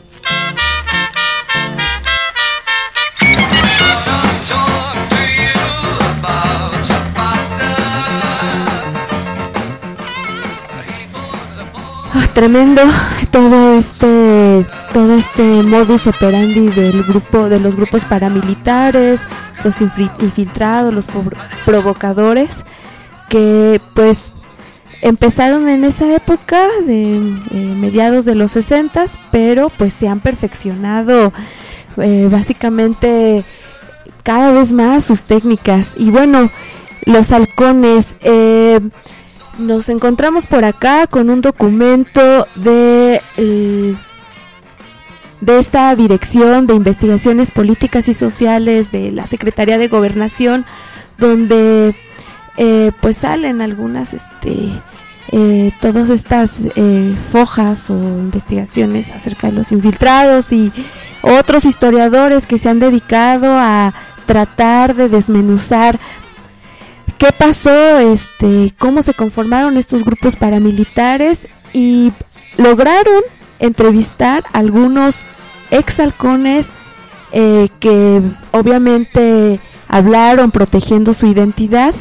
Oh, tremendo todo este todo este modus operandi del grupo de los grupos paramilitares, los infiltrados, los provocadores, que pues empezaron en esa época de eh, mediados de los sesentas, pero pues se han perfeccionado eh, básicamente cada vez más sus técnicas. Y bueno, los halcones, eh, nos encontramos por acá con un documento de el, de esta Dirección de Investigaciones Políticas y Sociales de la Secretaría de Gobernación, donde eh, pues salen algunas este eh, todas estas eh, fojas o investigaciones acerca de los infiltrados y otros historiadores que se han dedicado a tratar de desmenuzar qué pasó, este, cómo se conformaron estos grupos paramilitares, y lograron entrevistar a algunos exhalcones eh, que obviamente hablaron protegiendo su identidad,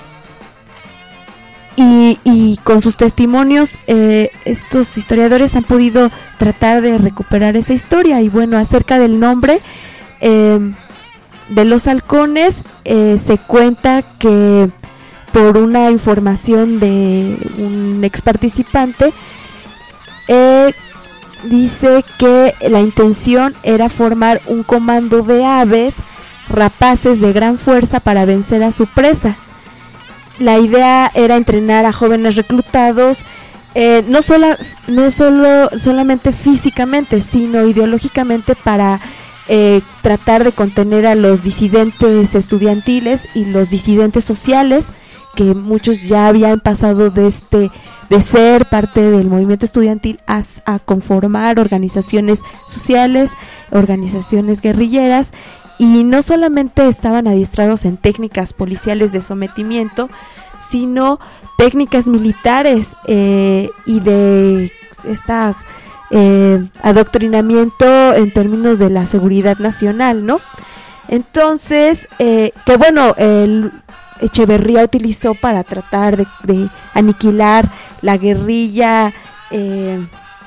y, y con sus testimonios eh, estos historiadores han podido tratar de recuperar esa historia. Y bueno, acerca del nombre eh, de los halcones, eh, se cuenta que por una información de un ex participante, eh, dice que la intención era formar un comando de aves rapaces de gran fuerza para vencer a su presa. La idea era entrenar a jóvenes reclutados, eh, no, sola, no solo, solamente físicamente, sino ideológicamente, para Eh, tratar de contener a los disidentes estudiantiles y los disidentes sociales, que muchos ya habían pasado de este de ser parte del movimiento estudiantil a, a conformar organizaciones sociales, organizaciones guerrilleras, y no solamente estaban adiestrados en técnicas policiales de sometimiento, sino técnicas militares eh, y de esta Eh, adoctrinamiento en términos de la seguridad nacional, ¿no? Entonces, eh, que bueno, el Echeverría utilizó para tratar de, de aniquilar la guerrilla, eh,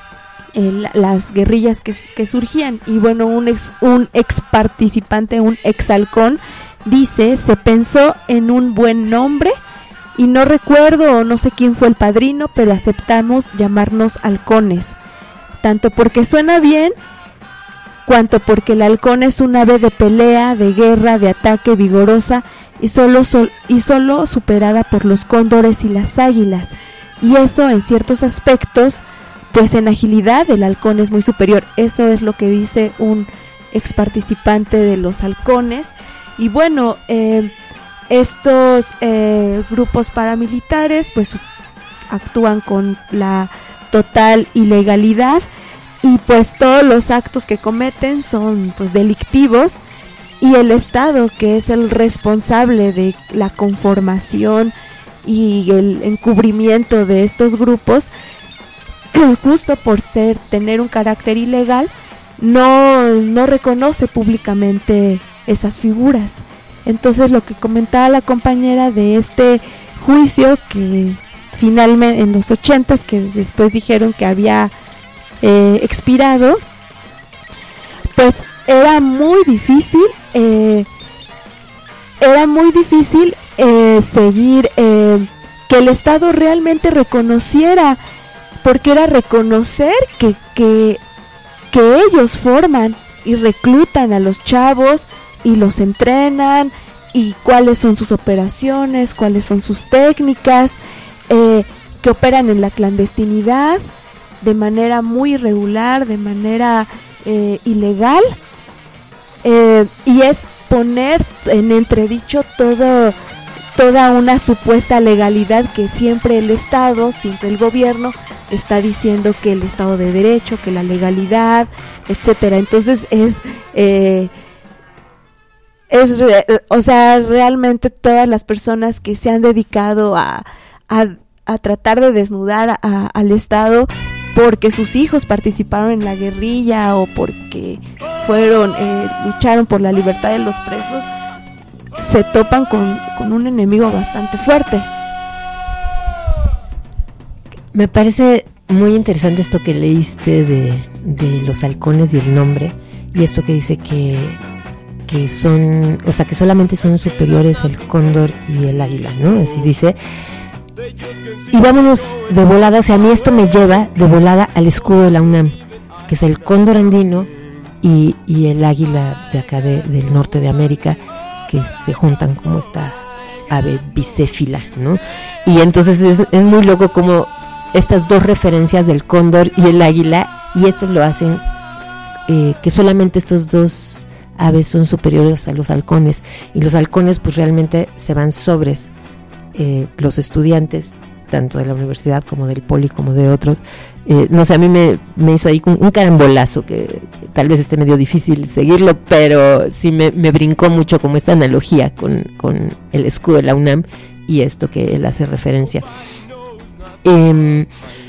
el, las guerrillas que, que surgían. Y bueno, un ex, un ex participante, un ex halcón, dice: se pensó en un buen nombre y no recuerdo o no sé quién fue el padrino, pero aceptamos llamarnos halcones, tanto porque suena bien, cuanto porque el halcón es un ave de pelea, de guerra, de ataque, vigorosa y solo, sol, y solo superada por los cóndores y las águilas. Y eso en ciertos aspectos, pues en agilidad el halcón es muy superior. Eso es lo que dice un ex participante de los halcones. Y bueno, eh, estos eh, grupos paramilitares pues actúan con la total ilegalidad, y pues todos los actos que cometen son pues delictivos, y el Estado, que es el responsable de la conformación y el encubrimiento de estos grupos, justo por ser tener un carácter ilegal, no, no reconoce públicamente esas figuras. Entonces, lo que comentaba la compañera de este juicio, que finalmente en los ochentas, que después dijeron que había eh, expirado, pues era muy difícil, eh, era muy difícil eh, seguir, eh, que el Estado realmente reconociera, porque era reconocer que, que, que ellos forman y reclutan a los chavos y los entrenan, y cuáles son sus operaciones, cuáles son sus técnicas, Eh, que operan en la clandestinidad de manera muy irregular, de manera eh, ilegal, eh, y es poner en entredicho todo, toda una supuesta legalidad que siempre el Estado, siempre el gobierno está diciendo, que el Estado de Derecho, que la legalidad, etcétera. Entonces es eh, es re, o sea, realmente todas las personas que se han dedicado a A, a tratar de desnudar a, al Estado porque sus hijos participaron en la guerrilla o porque fueron eh, lucharon por la libertad de los presos, se topan con, con un enemigo bastante fuerte. Me parece muy interesante esto que leíste de, de los halcones y el nombre, y esto que dice que, que son, o sea, que solamente son superiores el cóndor y el águila, ¿no? Así dice. Y vámonos de volada, o sea, a mí esto me lleva de volada al escudo de la UNAM, que es el cóndor andino y, y el águila de acá de, del norte de América, que se juntan como esta ave bicéfila, ¿no? Y entonces es, es muy loco como estas dos referencias del cóndor y el águila, y esto lo hacen eh, que solamente estos dos aves son superiores a los halcones, y los halcones pues realmente se van sobres eh, los estudiantes, tanto de la universidad como del poli como de otros. Eh, no sé, a mí me, me hizo ahí un, un carambolazo que, que tal vez esté medio difícil seguirlo, pero sí me, me brincó mucho como esta analogía con, con el escudo de la UNAM y esto que él hace referencia. Eh,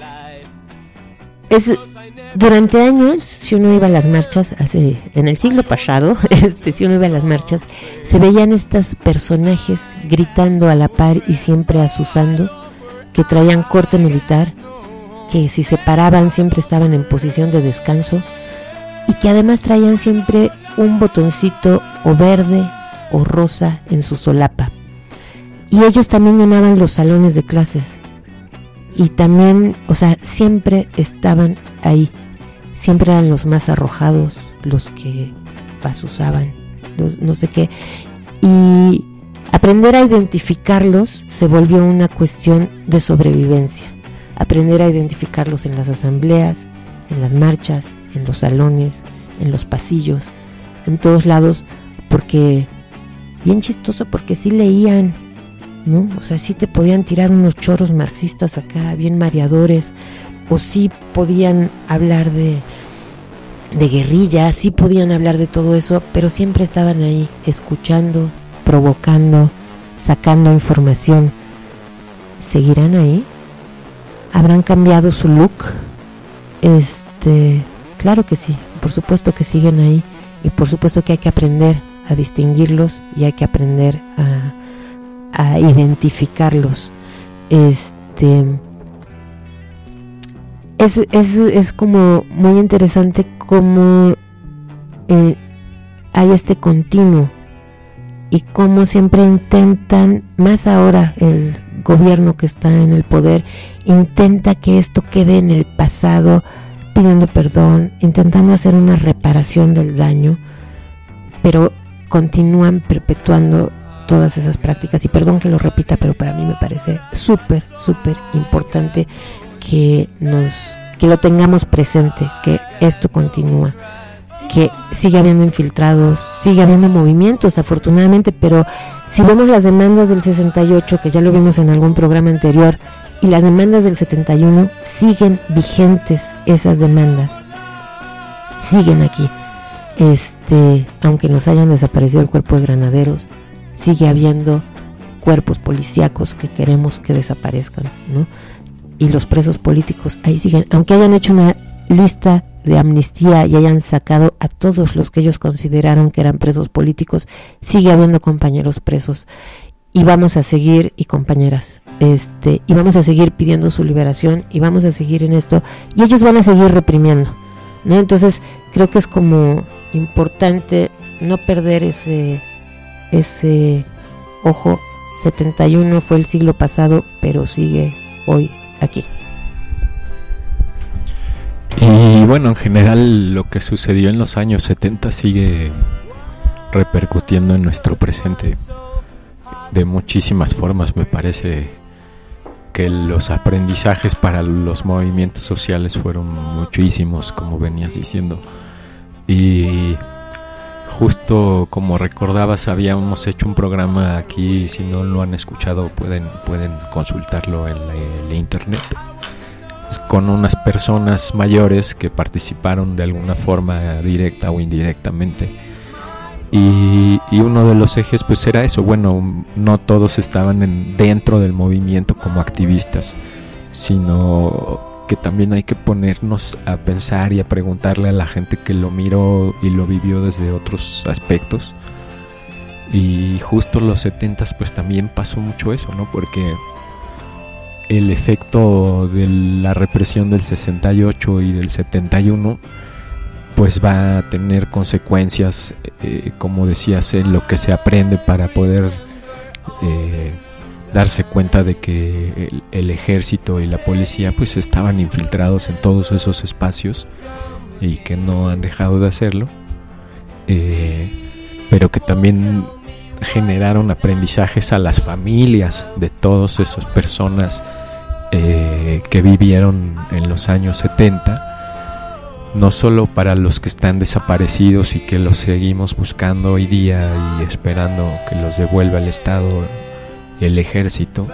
es durante años, si uno iba a las marchas, hace en el siglo pasado, este, si uno iba a las marchas, se veían estos personajes gritando a la par y siempre azuzando, que traían corte militar, que si se paraban siempre estaban en posición de descanso, y que además traían siempre un botoncito o verde o rosa en su solapa. Y ellos también llenaban los salones de clases. Y también, o sea, siempre estaban ahí. Siempre eran los más arrojados, los que azuzaban, los no sé qué. Y aprender a identificarlos se volvió una cuestión de sobrevivencia. Aprender a identificarlos en las asambleas, en las marchas, en los salones, en los pasillos, en todos lados, porque, bien chistoso, porque sí leían, ¿no? O sea, sí te podían tirar unos chorros marxistas acá, bien mareadores, o sí podían hablar de, de guerrilla, sí podían hablar de todo eso, pero siempre estaban ahí, escuchando, provocando, sacando información. ¿Seguirán ahí? ¿Habrán cambiado su look? Este, claro que sí, por supuesto que siguen ahí, y por supuesto que hay que aprender a distinguirlos y hay que aprender a a identificarlos. Este es, es, es como muy interesante cómo eh, hay este continuo y cómo siempre intentan, más ahora el gobierno que está en el poder, intenta que esto quede en el pasado, pidiendo perdón, intentando hacer una reparación del daño, pero continúan perpetuando todas esas prácticas. Y perdón que lo repita, pero para mí me parece súper, súper importante que nos, que lo tengamos presente, que esto continúa, que sigue habiendo infiltrados, sigue habiendo movimientos, afortunadamente, pero si vemos las demandas del sesenta y ocho, que ya lo vimos en algún programa anterior, y las demandas del setenta y uno, siguen vigentes esas demandas, siguen aquí. Este, aunque nos hayan desaparecido el cuerpo de granaderos, sigue habiendo cuerpos policíacos que queremos que desaparezcan, ¿no? Y los presos políticos ahí siguen, aunque hayan hecho una lista de amnistía y hayan sacado a todos los que ellos consideraron que eran presos políticos, sigue habiendo compañeros presos, y vamos a seguir, y compañeras, este, y vamos a seguir pidiendo su liberación, y vamos a seguir en esto, y ellos van a seguir reprimiendo, ¿no? Entonces creo que es como importante no perder ese ese ojo. Setenta y uno fue el siglo pasado, pero sigue hoy aquí. Y bueno, en general lo que sucedió en los años setenta sigue repercutiendo en nuestro presente de muchísimas formas. Me parece que los aprendizajes para los movimientos sociales fueron muchísimos, como venías diciendo, y justo como recordabas, habíamos hecho un programa aquí, si no lo han escuchado pueden, pueden consultarlo en la, en la internet, con unas personas mayores que participaron de alguna forma directa o indirectamente Y, y uno de los ejes pues era eso, bueno, no todos estaban en, dentro del movimiento como activistas, sino que también hay que ponernos a pensar y a preguntarle a la gente que lo miró y lo vivió desde otros aspectos. Y justo los setentas pues también pasó mucho eso, ¿no? Porque el efecto de la represión del sesenta y ocho y del setenta y uno pues va a tener consecuencias, eh, como decías, en lo que se aprende para poder eh, darse cuenta de que el, el ejército y la policía pues estaban infiltrados en todos esos espacios y que no han dejado de hacerlo, eh, pero que también generaron aprendizajes a las familias de todas esas personas eh, que vivieron en los años setenta, no solo para los que están desaparecidos y que los seguimos buscando hoy día y esperando que los devuelva el Estado, el ejército,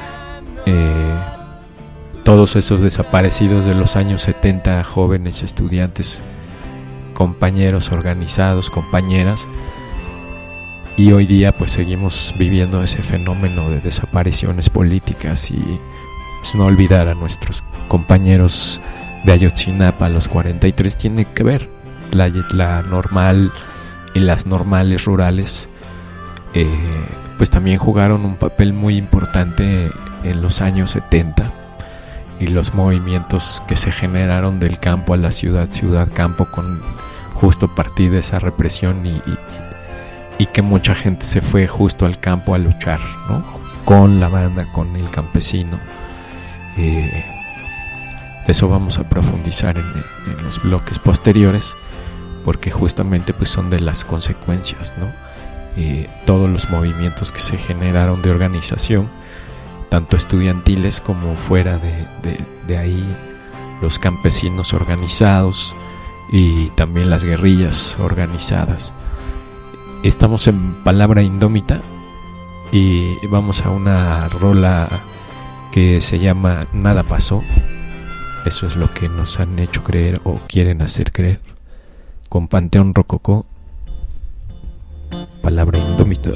eh, todos esos desaparecidos de los años setenta, jóvenes, estudiantes, compañeros organizados, compañeras, y hoy día pues seguimos viviendo ese fenómeno de desapariciones políticas. Y pues, no olvidar a nuestros compañeros de Ayotzinapa, los cuarenta y tres, tiene que ver la, la normal y las normales rurales, eh, pues también jugaron un papel muy importante en los años setenta, y los movimientos que se generaron del campo a la ciudad, ciudad-campo, con justo a partir de esa represión, y, y, y que mucha gente se fue justo al campo a luchar, ¿no? Con la banda, con el campesino. eh, De eso vamos a profundizar en, en los bloques posteriores, porque justamente pues son de las consecuencias, ¿no? Eh, todos los movimientos que se generaron de organización, tanto estudiantiles como fuera de, de, de ahí, los campesinos organizados y también las guerrillas organizadas. Estamos en Palabra Indómita y vamos a una rola que se llama Nada Pasó. Eso es lo que nos han hecho creer o quieren hacer creer, con Panteón Rococó, Palabra Indómita.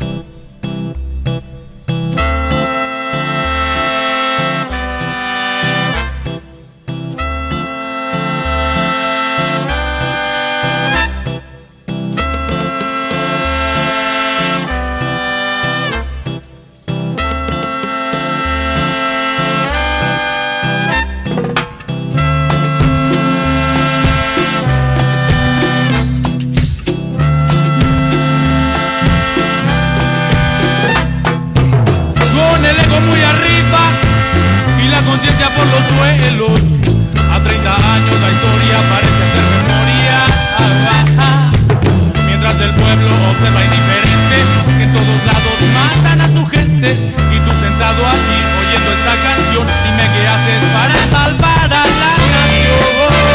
Conciencia por los suelos, a treinta años la historia parece hacer memoria, ah, ah, ah. Mientras el pueblo observa indiferente que en todos lados matan a su gente, y tú sentado aquí oyendo esta canción, dime qué haces para salvar a la nación.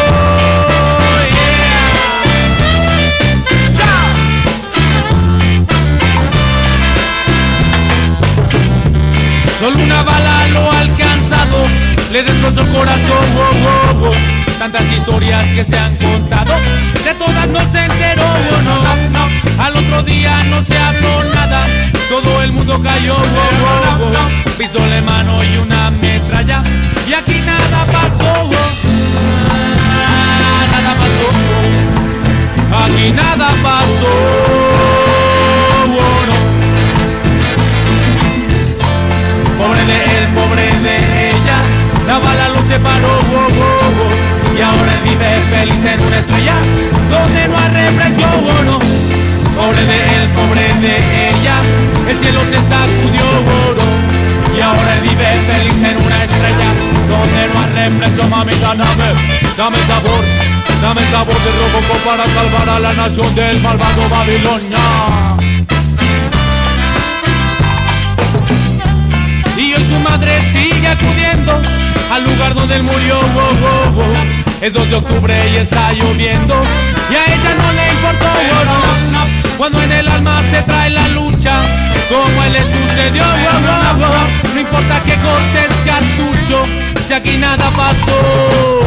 Yeah. Solo una bala lo ha alcanzado, le destrozó el corazón, oh, oh, oh. Tantas historias que se han contado, de todas no se enteró, oh, no, no. Al otro día no se habló nada, todo el mundo cayó, oh, oh, oh. Pistola en mano y una metralla, y aquí nada pasó, oh. ah, nada pasó, oh. Aquí nada pasó, oh, no. Pobre de él, pobre de ella, la bala lo separó, oh, oh, oh. Y ahora él vive feliz en una estrella donde no hay represión, oh, no. Pobre de él, pobre de ella, el cielo se sacudió, oh, no. Y ahora él vive feliz en una estrella donde no hay represión. Mamita, dame, dame sabor, dame sabor de Rococó para salvar a la nación del malvado Babilonia. Y hoy su madre sigue acudiendo al lugar donde él murió, oh, oh, oh. Es dos de octubre y está lloviendo, y a ella no le importó, oh, no, no. Cuando en el alma se trae la lucha, como a él le sucedió, oh, oh, oh. No importa que cortes cartucho, si aquí nada pasó.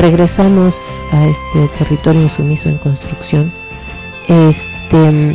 regresamos a este territorio insumiso en construcción. Este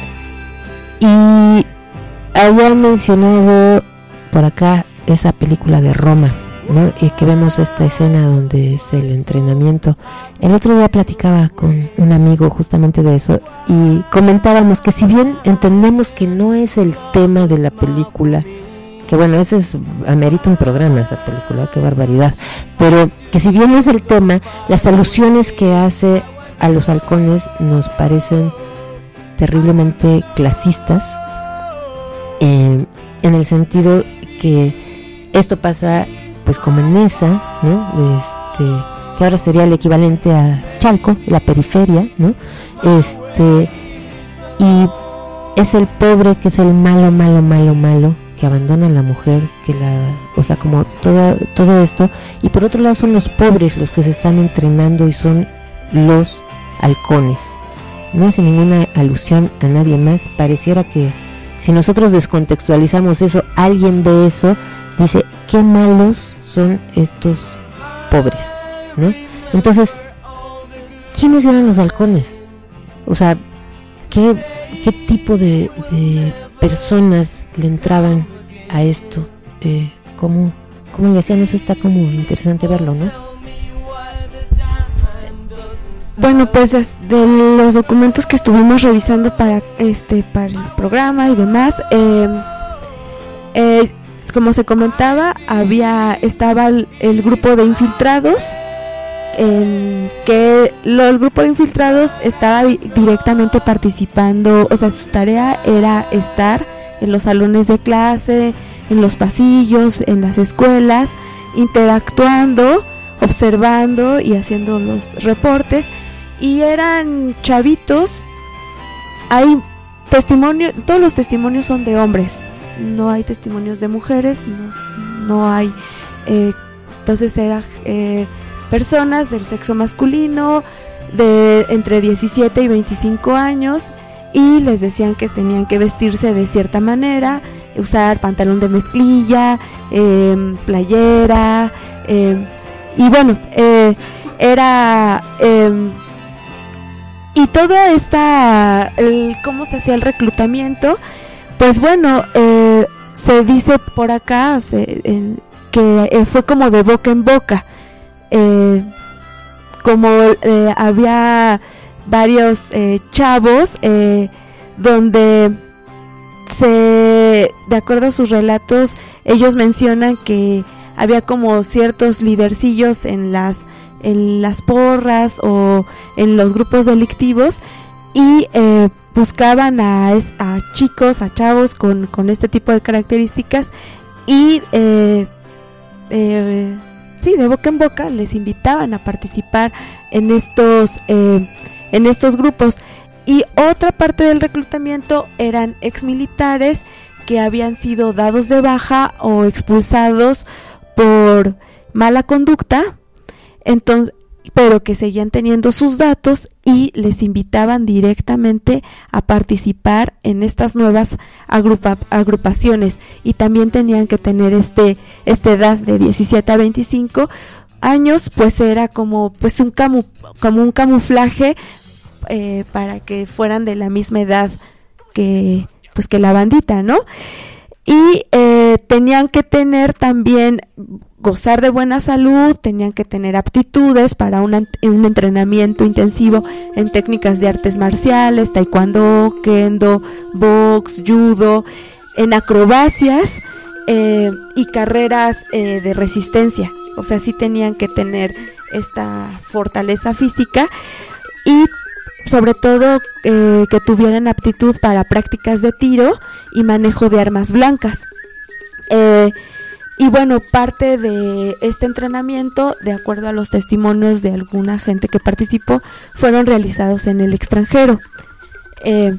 y había mencionado por acá esa película de Roma, ¿no? Y que vemos esta escena donde es el entrenamiento. El otro día platicaba con un amigo justamente de eso y comentábamos que si bien entendemos que no es el tema de la película, que bueno, ese es, amerita un programa esa película, qué barbaridad, pero que si bien es el tema, las alusiones que hace a los halcones nos parecen terriblemente clasistas, eh, en el sentido que esto pasa pues como en esa, ¿no? Este, que ahora sería el equivalente a Chalco, la periferia, ¿no? Este, y es el pobre que es el malo, malo, malo, malo, que abandona a la mujer, que la, o sea, como todo, todo esto, y por otro lado son los pobres los que se están entrenando y son los halcones. No hace ninguna alusión a nadie más. Pareciera que si nosotros descontextualizamos eso, alguien ve eso, dice, qué malos son estos pobres, ¿no? Entonces, ¿quiénes eran los halcones? O sea, ¿qué, qué tipo de, de personas le entraban a esto? Eh, ¿cómo, ¿Cómo le hacían eso? Está como interesante verlo, ¿no? Bueno, pues de los documentos que estuvimos revisando para este para el programa y demás, eh, eh, como se comentaba, había estaba el, el grupo de infiltrados, en que lo, el grupo de infiltrados estaba di- directamente participando, o sea, su tarea era estar en los salones de clase, en los pasillos, en las escuelas, interactuando, observando y haciendo los reportes. Y eran chavitos, hay testimonio, todos los testimonios son de hombres, no hay testimonios de mujeres, no, no hay, eh, entonces eran eh, personas del sexo masculino, de entre diecisiete y veinticinco años, y les decían que tenían que vestirse de cierta manera, usar pantalón de mezclilla, eh, playera, eh, y bueno, eh, era... Eh, Y toda esta, el, cómo se hacía el reclutamiento, pues bueno, eh, se dice por acá se, eh, que eh, fue como de boca en boca, eh, como eh, había varios eh, chavos eh, donde se, de acuerdo a sus relatos, ellos mencionan que había como ciertos lidercillos en las en las porras o en los grupos delictivos y eh, buscaban a, a chicos, a chavos con, con este tipo de características y eh, eh, sí, de boca en boca les invitaban a participar en estos eh, en estos grupos. Y otra parte del reclutamiento eran exmilitares que habían sido dados de baja o expulsados por mala conducta, entonces, pero que seguían teniendo sus datos y les invitaban directamente a participar en estas nuevas agrupa, agrupaciones, y también tenían que tener este esta edad de diecisiete a veinticinco años, pues era como pues un camu, como un camuflaje eh, para que fueran de la misma edad que pues que la bandita, ¿no? Y eh, tenían que tener también, gozar de buena salud, tenían que tener aptitudes para una, un entrenamiento intensivo en técnicas de artes marciales, taekwondo, kendo, box, judo, en acrobacias eh, y carreras eh, de resistencia. O sea, sí tenían que tener esta fortaleza física y sobre todo eh, que tuvieran aptitud para prácticas de tiro y manejo de armas blancas. Eh, y bueno, parte de este entrenamiento, de acuerdo a los testimonios de alguna gente que participó, fueron realizados en el extranjero. Eh,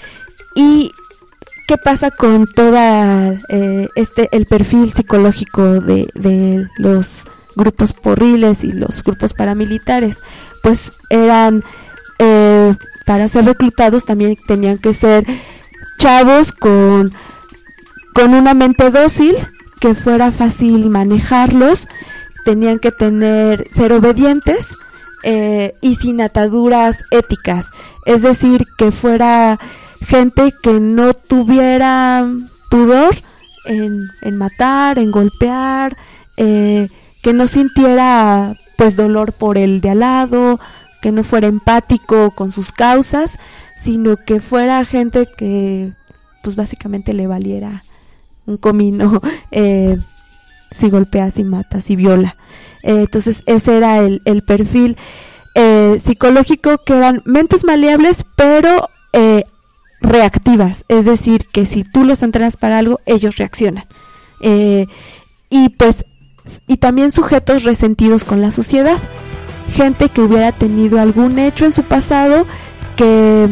y ¿qué pasa con toda eh, este el perfil psicológico de, de los grupos porriles y los grupos paramilitares? Pues eran Eh, para ser reclutados también tenían que ser chavos con, con una mente dócil, que fuera fácil manejarlos, tenían que tener, ser obedientes eh, y sin ataduras éticas, es decir, que fuera gente que no tuviera pudor en, en matar, en golpear, eh, que no sintiera pues dolor por el de al lado, que no fuera empático con sus causas, sino que fuera gente que pues básicamente le valiera un comino eh, si golpea, si mata, si viola. Eh, entonces ese era el, el perfil eh, psicológico, que eran mentes maleables pero eh, reactivas, es decir, que si tú los entrenas para algo, ellos reaccionan. Eh, y pues y también sujetos resentidos con la sociedad, gente que hubiera tenido algún hecho en su pasado que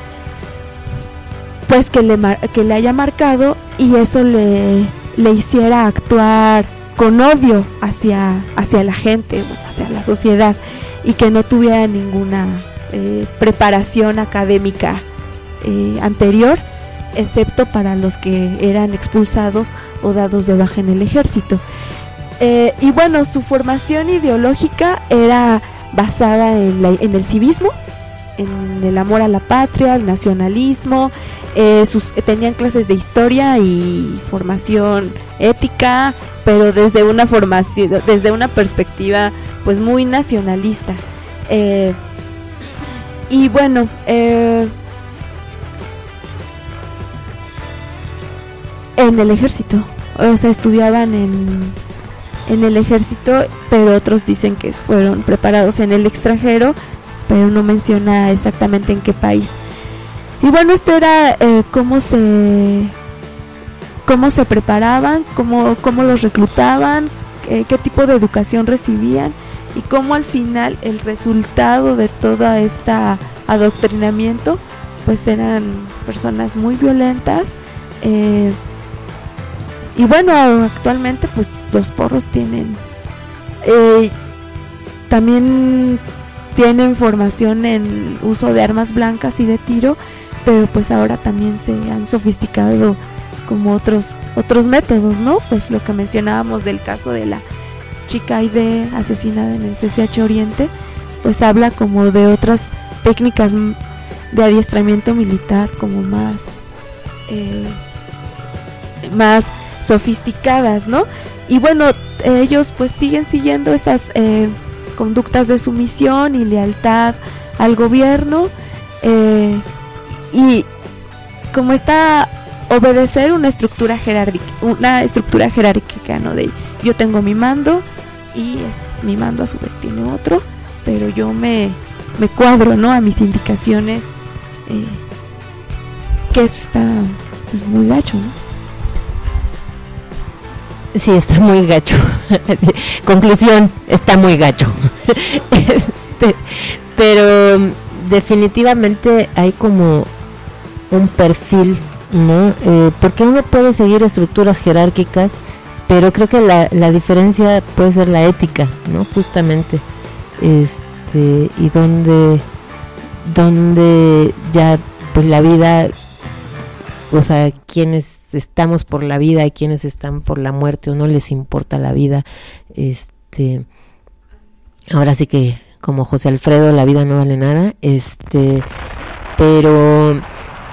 pues que le mar- que le haya marcado y eso le le hiciera actuar con odio hacia hacia la gente, hacia la sociedad, y que no tuviera ninguna eh, preparación académica eh, anterior, excepto para los que eran expulsados o dados de baja en el ejército. Eh, y bueno, su formación ideológica era basada en, la, en el civismo, en el amor a la patria, el nacionalismo. Eh, sus, eh, tenían clases de historia y formación ética, pero desde una formación, desde una perspectiva pues muy nacionalista. Eh, y bueno, eh, en el ejército, o sea, estudiaban en en el ejército, pero otros dicen que fueron preparados en el extranjero, pero no menciona exactamente en qué país. Y bueno, esto era eh, cómo se cómo se preparaban, cómo, cómo los reclutaban, eh, qué tipo de educación recibían, y cómo al final el resultado de todo este adoctrinamiento pues eran personas muy violentas. eh, y bueno, actualmente pues los porros tienen eh, también tienen formación en uso de armas blancas y de tiro, pero pues ahora también se han sofisticado como otros otros métodos, ¿no? Pues lo que mencionábamos del caso de la chica Aide asesinada en el C C H Oriente, pues habla como de otras técnicas de adiestramiento militar como más eh, más sofisticadas, ¿no? Y bueno, ellos pues siguen siguiendo esas eh, conductas de sumisión y lealtad al gobierno, eh, y como está obedecer una estructura jerárquica, una estructura jerárquica, ¿no? De yo tengo mi mando y es, mi mando a su vez tiene otro, pero yo me, me cuadro, ¿no? A mis indicaciones, eh, que eso está pues, muy gacho, ¿no? Sí, está muy gacho. Conclusión, está muy gacho. este, pero definitivamente hay como un perfil, ¿no? Eh, porque uno puede seguir estructuras jerárquicas, pero creo que la, la diferencia puede ser la ética, ¿no? Justamente, este, y donde, donde ya pues la vida, o sea, quienes estamos por la vida y quienes están por la muerte o no les importa la vida, este, ahora sí que como José Alfredo, la vida no vale nada, este, pero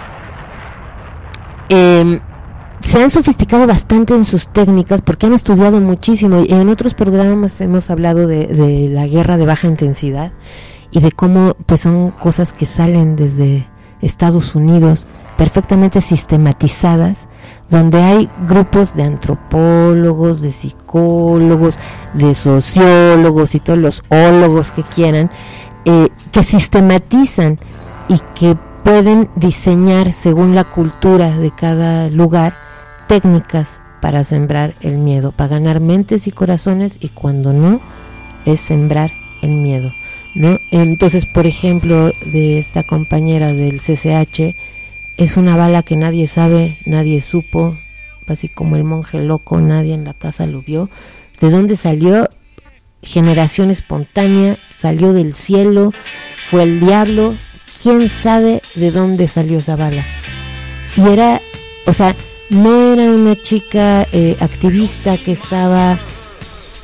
eh, se han sofisticado bastante en sus técnicas porque han estudiado muchísimo, y en otros programas hemos hablado de, de la guerra de baja intensidad y de cómo pues son cosas que salen desde Estados Unidos, perfectamente sistematizadas, donde hay grupos de antropólogos, de psicólogos, de sociólogos y todos los ólogos que quieran, eh, que sistematizan y que pueden diseñar según la cultura de cada lugar técnicas para sembrar el miedo, para ganar mentes y corazones, y cuando no, es sembrar el miedo, ¿no? Entonces, por ejemplo, de esta compañera del C C H, es una bala que nadie sabe, nadie supo, así como el monje loco, nadie en la casa lo vio. ¿De dónde salió? Generación espontánea, salió del cielo, fue el diablo, quién sabe de dónde salió esa bala. Y era, o sea, no era una chica eh, activista que estaba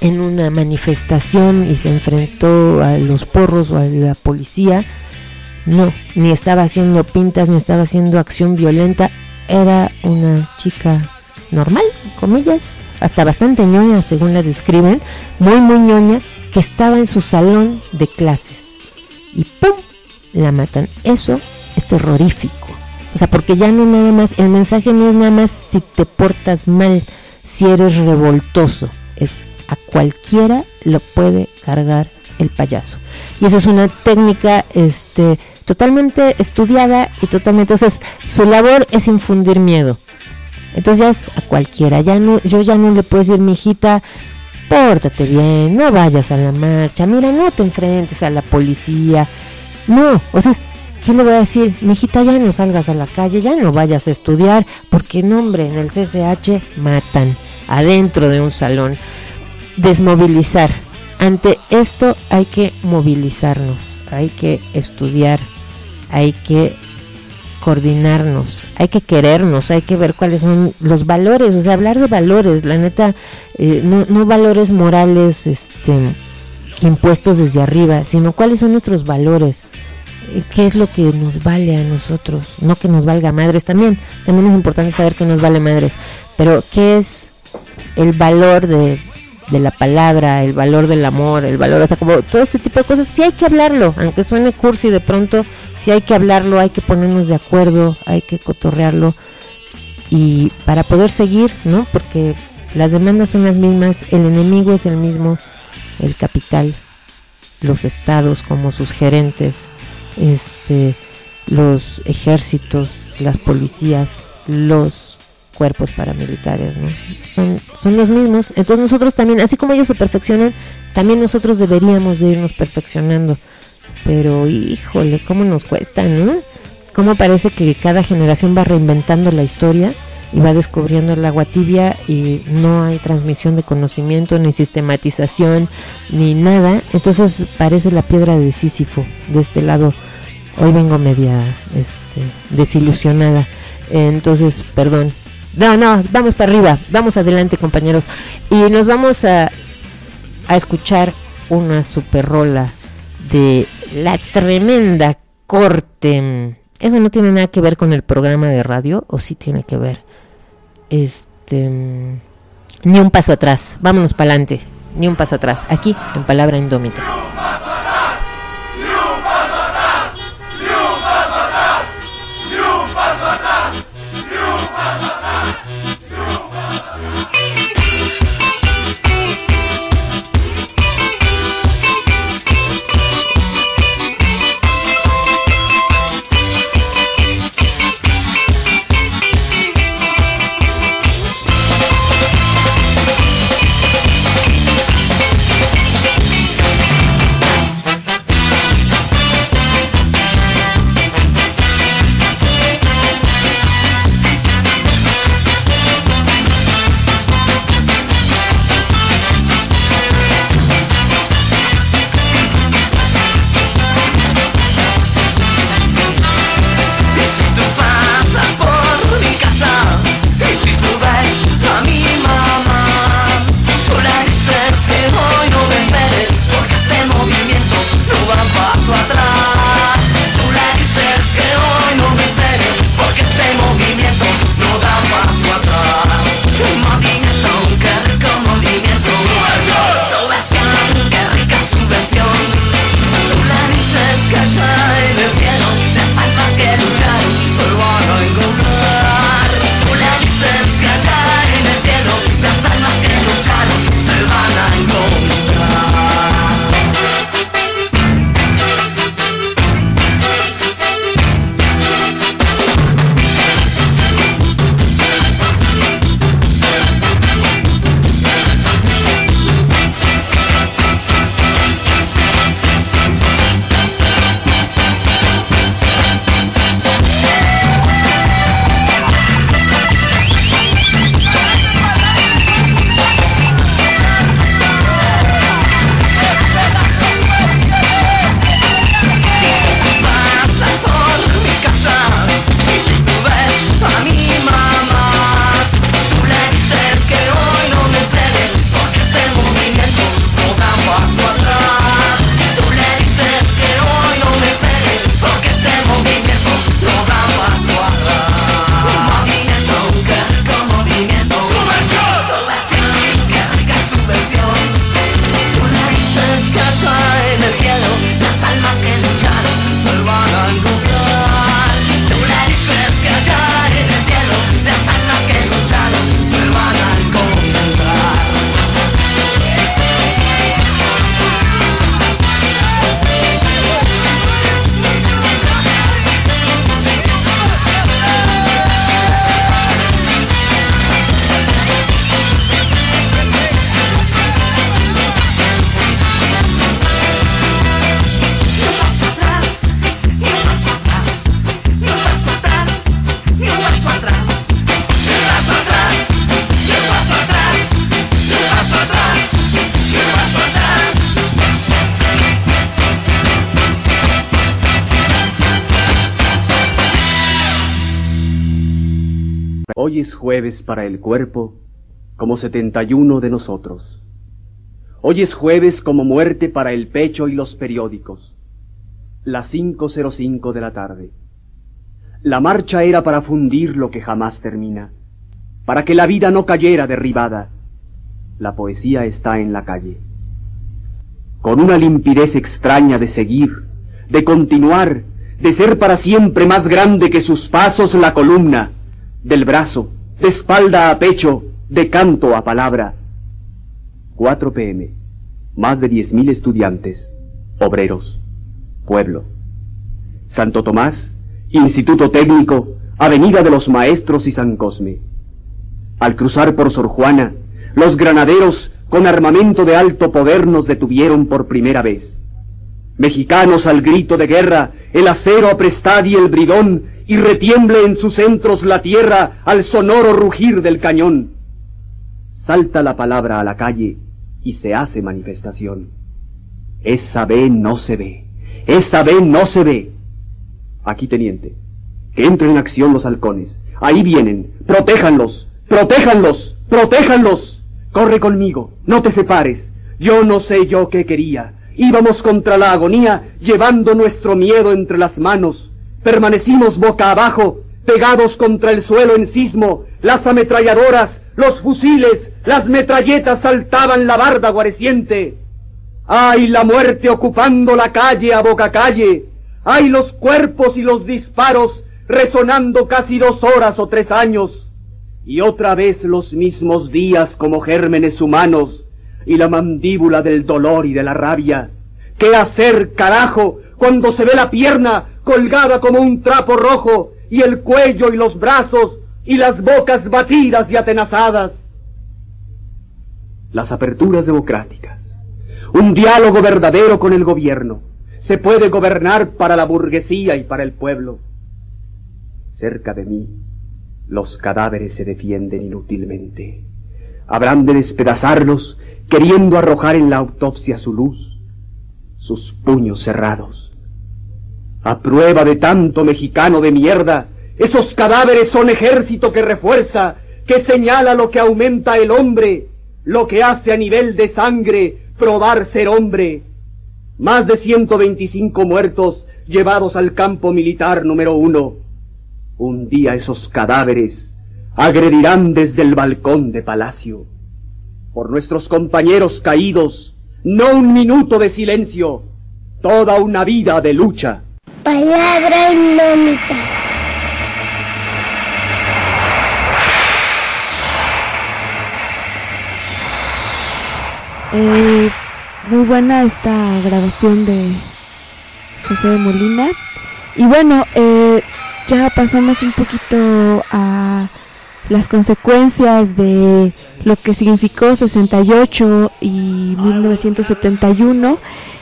en una manifestación y se enfrentó a los porros o a la policía. No, ni estaba haciendo pintas, ni estaba haciendo acción violenta. Era una chica normal, comillas, hasta bastante ñoña según la describen, muy muy ñoña, que estaba en su salón de clases y ¡pum!, la matan. Eso es terrorífico, o sea, porque ya no nada más, el mensaje no es nada más si te portas mal, si eres revoltoso, es a cualquiera lo puede cargar el payaso. Y eso es una técnica este totalmente estudiada y totalmente, entonces su labor es infundir miedo. Entonces ya es a cualquiera, ya no, yo ya no le puedo decir, mijita, pórtate bien, no vayas a la marcha, mira, no te enfrentes a la policía. No, o sea, ¿qué le voy a decir? Mijita, ya no salgas a la calle, ya no vayas a estudiar, porque no, hombre, en el C C H matan adentro de un salón. Desmovilizar. Ante esto hay que movilizarnos, hay que estudiar, hay que coordinarnos, hay que querernos, hay que ver cuáles son los valores, o sea, hablar de valores, la neta, eh, no, no valores morales este, impuestos desde arriba, sino cuáles son nuestros valores, qué es lo que nos vale a nosotros, no que nos valga madres, también, también es importante saber que nos vale madres, pero qué es el valor de, de la palabra, el valor del amor, el valor, o sea, como todo este tipo de cosas, sí hay que hablarlo, aunque suene cursi de pronto, sí hay que hablarlo, hay que ponernos de acuerdo, hay que cotorrearlo y para poder seguir, ¿no? Porque las demandas son las mismas, el enemigo es el mismo, el capital, los estados como sus gerentes, este, los ejércitos, las policías, los cuerpos paramilitares, ¿no? Son, son los mismos, entonces nosotros también, así como ellos se perfeccionan, también nosotros deberíamos de irnos perfeccionando. Pero híjole, cómo nos cuesta, ¿no? Cómo parece que cada generación va reinventando la historia y va descubriendo el agua tibia y no hay transmisión de conocimiento, ni sistematización, ni nada. Entonces parece la piedra de Sísifo. De este lado, hoy vengo media este, desilusionada. Entonces, perdón. No, no, vamos para arriba, vamos adelante, compañeros. Y nos vamos a, a escuchar una super rola de La Tremenda Corte. Eso no tiene nada que ver con el programa de radio, o sí tiene que ver. Este, ni un paso atrás. Vámonos para adelante. Ni un paso atrás. Aquí en Palabra Indómita. Hoy es jueves para el cuerpo, como setenta y uno de nosotros. Hoy es jueves como muerte para el pecho y los periódicos. Las cinco cero cinco de la tarde. La marcha era para fundir lo que jamás termina, para que la vida no cayera derribada. La poesía está en la calle. Con una limpidez extraña de seguir, de continuar, de ser para siempre más grande que sus pasos la columna, del brazo, de espalda a pecho, de canto a palabra. cuatro pe eme, más de diez mil estudiantes, obreros, pueblo. Santo Tomás, Instituto Técnico, Avenida de los Maestros y San Cosme. Al cruzar por Sor Juana, los granaderos con armamento de alto poder nos detuvieron por primera vez. Mexicanos al grito de guerra, el acero aprestad y el bridón, y retiemble en sus centros la tierra al sonoro rugir del cañón. Salta la palabra a la calle y se hace manifestación. Esa B no se ve, esa B no se ve. Aquí, teniente, que entren en acción los halcones. Ahí vienen, protéjanlos, protéjanlos, protéjanlos. Corre conmigo, no te separes. Yo no sé yo qué quería. Íbamos contra la agonía, llevando nuestro miedo entre las manos. Permanecimos boca abajo, pegados contra el suelo en sismo. Las ametralladoras, los fusiles, las metralletas saltaban la barda guareciente. ¡Ay, la muerte ocupando la calle a boca calle! ¡Ay, los cuerpos y los disparos resonando casi dos horas o tres años! Y otra vez los mismos días como gérmenes humanos, y la mandíbula del dolor y de la rabia. ¿Qué hacer, carajo, cuando se ve la pierna colgada como un trapo rojo, y el cuello y los brazos, y las bocas batidas y atenazadas? Las aperturas democráticas, un diálogo verdadero con el gobierno. Se puede gobernar para la burguesía y para el pueblo. Cerca de mí, los cadáveres se defienden inútilmente. Habrán de despedazarlos, queriendo arrojar en la autopsia su luz, sus puños cerrados. A prueba de tanto mexicano de mierda, esos cadáveres son ejército que refuerza, que señala lo que aumenta el hombre, lo que hace a nivel de sangre probar ser hombre. Más de ciento veinticinco muertos llevados al campo militar número uno. Un día esos cadáveres agredirán desde el balcón de Palacio. Por nuestros compañeros caídos, no un minuto de silencio, toda una vida de lucha. Palabra indómita. Eh, muy buena esta grabación de José de Molina. Y bueno, eh, ya pasamos un poquito a las consecuencias de lo que significó sesenta y ocho y mil novecientos setenta y uno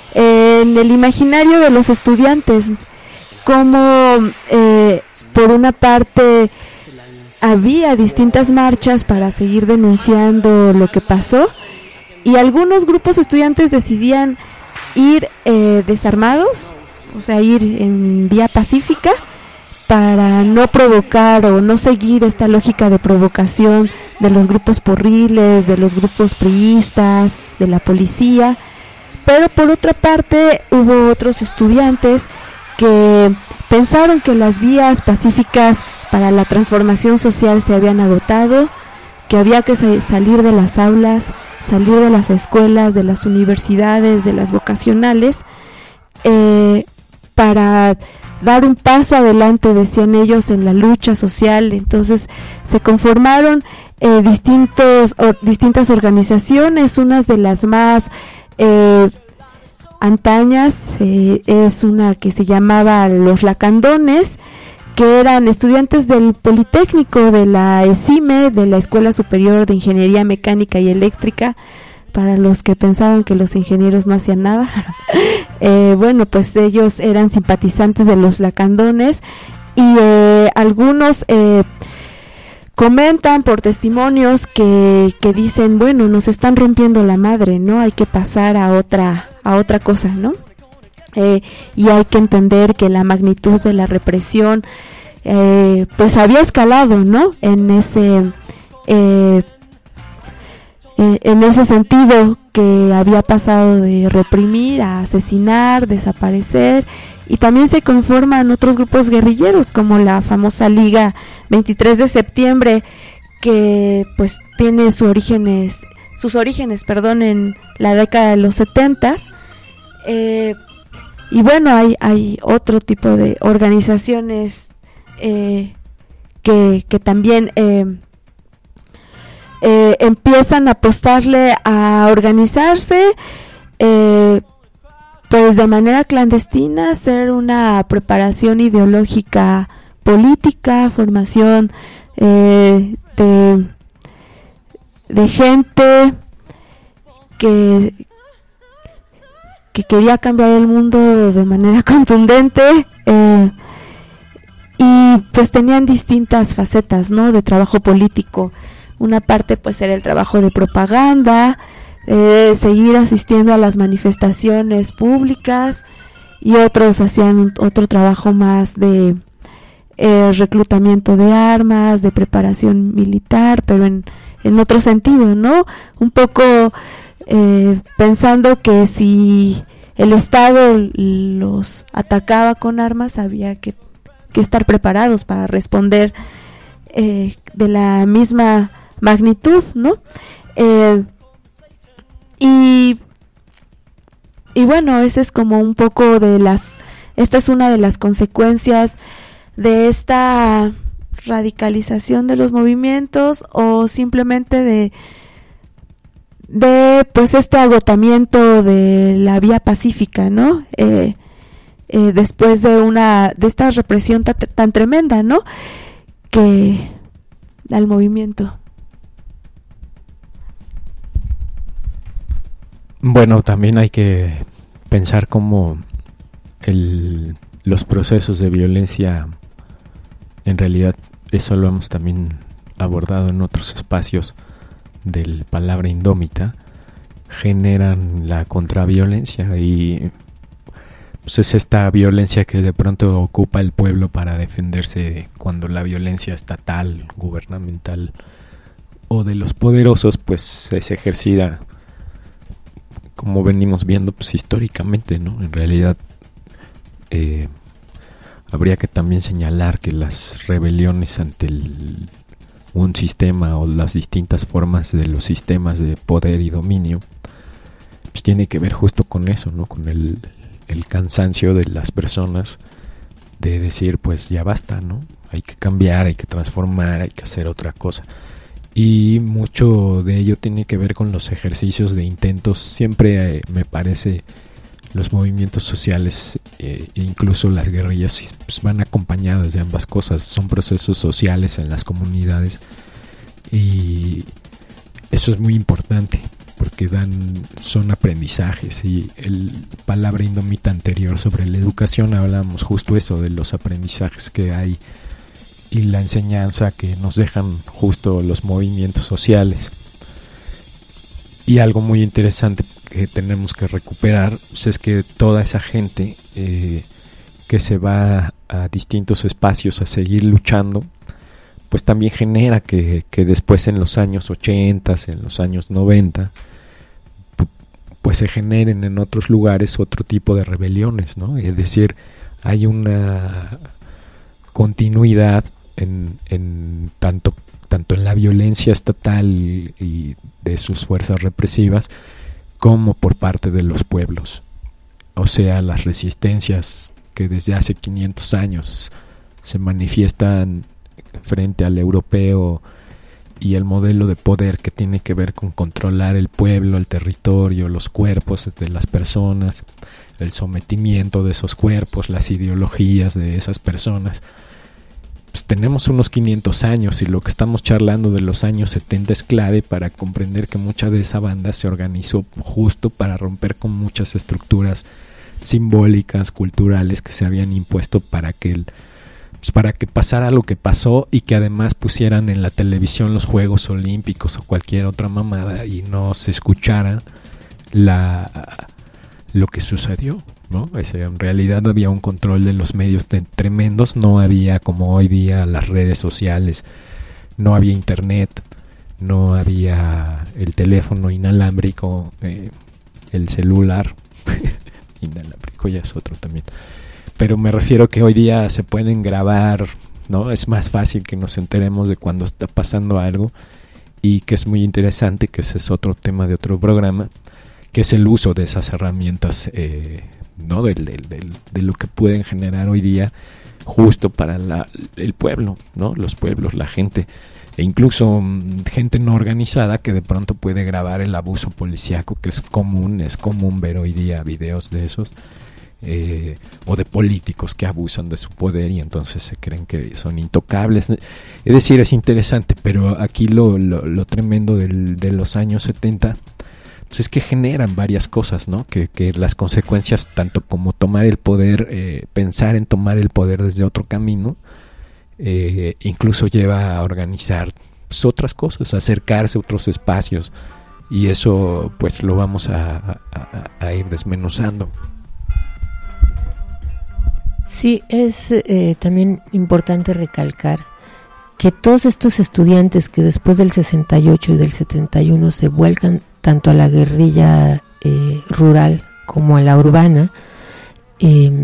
en el imaginario de los estudiantes, como eh, por una parte había distintas marchas para seguir denunciando lo que pasó, y algunos grupos estudiantes decidían ir eh, desarmados, o sea, ir en vía pacífica, para no provocar o no seguir esta lógica de provocación de los grupos porriles, de los grupos priistas, de la policía. Pero por otra parte hubo otros estudiantes que pensaron que las vías pacíficas para la transformación social se habían agotado, que había que salir de las aulas, salir de las escuelas, de las universidades, de las vocacionales, eh, para dar un paso adelante, decían ellos, en la lucha social. Entonces se conformaron eh, distintos o, distintas organizaciones. Unas de las más eh, antañas eh, es una que se llamaba Los Lacandones, que eran estudiantes del Politécnico, de la ESIME, de la Escuela Superior de Ingeniería Mecánica y Eléctrica, para los que pensaban que los ingenieros no hacían nada. eh, bueno, pues ellos eran simpatizantes de los Lacandones, y eh, algunos eh, comentan por testimonios que, que dicen, bueno, nos están rompiendo la madre, ¿no? Hay que pasar a otra, a otra cosa, ¿no? Eh, y hay que entender que la magnitud de la represión eh, pues había escalado, ¿no? En ese eh, eh, en ese sentido, que había pasado de reprimir a asesinar, desaparecer, y también se conforman otros grupos guerrilleros como la famosa Liga veintitrés de septiembre, que pues tiene sus orígenes, sus orígenes, perdón, en la década de los setentas. Eh, y bueno, hay hay otro tipo de organizaciones eh, que que también eh, eh, empiezan a apostarle a organizarse, eh, pues de manera clandestina, hacer una preparación ideológica política, formación eh, de, de gente que, que quería cambiar el mundo de manera contundente, eh, y pues tenían distintas facetas, ¿no?, de trabajo político. Una parte pues era el trabajo de propaganda, eh, seguir asistiendo a las manifestaciones públicas, y otros hacían otro trabajo más de eh, reclutamiento de armas, de preparación militar, pero en, en otro sentido, ¿no? Un poco eh, pensando que si el Estado los atacaba con armas, había que, que estar preparados para responder eh, de la misma magnitud, ¿no? Eh, y y bueno, ese es como un poco de las, esta es una de las consecuencias de esta radicalización de los movimientos, o simplemente de de pues este agotamiento de la vía pacífica, ¿no? Eh, eh, después de una de esta represión tan, tan tremenda, ¿no?, que da el movimiento. Bueno, también hay que pensar cómo el, los procesos de violencia, en realidad, eso lo hemos también abordado en otros espacios del Palabra Indómita, generan la contraviolencia, y pues es esta violencia que de pronto ocupa el pueblo para defenderse cuando la violencia estatal, gubernamental o de los poderosos pues es ejercida, como venimos viendo pues históricamente, ¿no? En realidad eh, habría que también señalar que las rebeliones ante el, un sistema, o las distintas formas de los sistemas de poder y dominio, pues tiene que ver justo con eso, ¿no? Con el, el cansancio de las personas de decir pues ya basta, ¿no? Hay que cambiar, hay que transformar, hay que hacer otra cosa. Y mucho de ello tiene que ver con los ejercicios de intentos. Siempre eh, me parece los movimientos sociales eh, e incluso las guerrillas pues, van acompañadas de ambas cosas. Son procesos sociales en las comunidades, y eso es muy importante porque dan son aprendizajes. Y el Palabra Indómita anterior sobre la educación hablamos justo eso, de los aprendizajes que hay y la enseñanza que nos dejan justo los movimientos sociales. Y algo muy interesante que tenemos que recuperar pues es que toda esa gente eh, que se va a distintos espacios a seguir luchando, pues también genera que, que después en los años ochenta, en los años noventa, pues se generen en otros lugares otro tipo de rebeliones, ¿no? Es decir, hay una continuidad En, en tanto tanto en la violencia estatal y de sus fuerzas represivas como por parte de los pueblos. O sea, las resistencias que desde hace quinientos años se manifiestan frente al europeo y el modelo de poder que tiene que ver con controlar el pueblo, el territorio, los cuerpos de las personas, el sometimiento de esos cuerpos, las ideologías de esas personas. Pues tenemos unos quinientos años, y lo que estamos charlando de los años setenta es clave para comprender que mucha de esa banda se organizó justo para romper con muchas estructuras simbólicas, culturales que se habían impuesto para que el, pues para que pasara lo que pasó, y que además pusieran en la televisión los Juegos Olímpicos o cualquier otra mamada y no se escuchara la, lo que sucedió. ¿no? O sea, en realidad había un control de los medios de, tremendos, no había como hoy día las redes sociales, no había internet, no había el teléfono inalámbrico, eh, el celular inalámbrico ya es otro también, pero me refiero que hoy día se pueden grabar, ¿no? Es más fácil que nos enteremos de cuando está pasando algo, y que es muy interesante, que ese es otro tema de otro programa, que es el uso de esas herramientas, eh, ¿no? Del, del, del, de lo que pueden generar hoy día justo para la, el pueblo, ¿no? Los pueblos, la gente, e incluso mmm, gente no organizada que de pronto puede grabar el abuso policíaco, que es común, es común ver hoy día videos de esos, eh, o de políticos que abusan de su poder y entonces se creen que son intocables. Es decir, es interesante, pero aquí lo, lo, lo tremendo del, de los años setenta, pues es que generan varias cosas, ¿no? Que, que las consecuencias, tanto como tomar el poder, eh, pensar en tomar el poder desde otro camino, eh, incluso lleva a organizar pues, otras cosas, a acercarse a otros espacios, y eso pues lo vamos a, a, a ir desmenuzando. Sí, es eh, también importante recalcar que todos estos estudiantes que después del sesenta y ocho y del setenta y uno se vuelcan tanto a la guerrilla eh, rural como a la urbana, eh,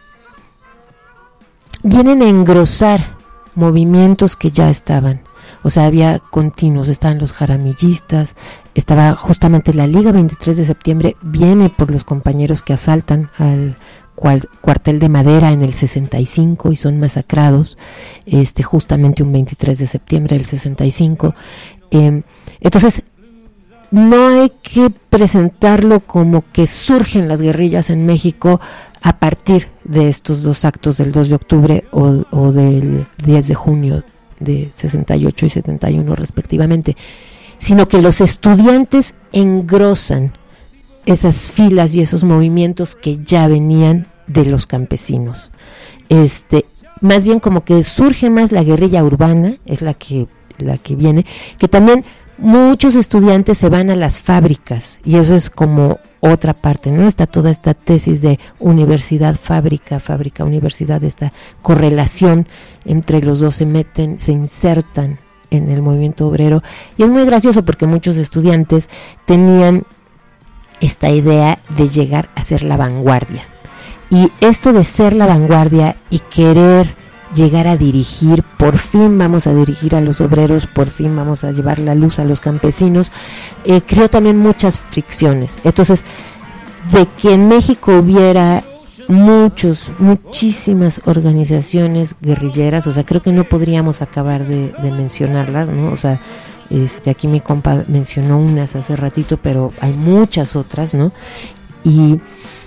vienen a engrosar movimientos que ya estaban. O sea, había continuos, estaban los jaramillistas, estaba justamente la Liga veintitrés de septiembre, viene por los compañeros que asaltan al cual, cuartel de Madera en el sesenta y cinco y son masacrados, este justamente un veintitrés de septiembre del sesenta y cinco. Eh, entonces, no hay que presentarlo como que surgen las guerrillas en México a partir de estos dos actos del dos de octubre o, o del diez de junio de sesenta y ocho y setenta y uno respectivamente, sino que los estudiantes engrosan esas filas y esos movimientos que ya venían de los campesinos. Este, más bien como que surge más la guerrilla urbana, es la que, la que viene, que también muchos estudiantes se van a las fábricas, y eso es como otra parte, ¿no? Está toda esta tesis de universidad, fábrica, fábrica, universidad, esta correlación entre los dos se meten, se insertan en el movimiento obrero, y es muy gracioso porque muchos estudiantes tenían esta idea de llegar a ser la vanguardia, y esto de ser la vanguardia y querer llegar a dirigir, por fin vamos a dirigir a los obreros, por fin vamos a llevar la luz a los campesinos, eh, creó también muchas fricciones. Entonces, de que en México hubiera muchos, muchísimas organizaciones guerrilleras, o sea, creo que no podríamos acabar de, de mencionarlas, ¿no? O sea, este, aquí mi compa mencionó unas hace ratito, pero hay muchas otras, ¿no? Y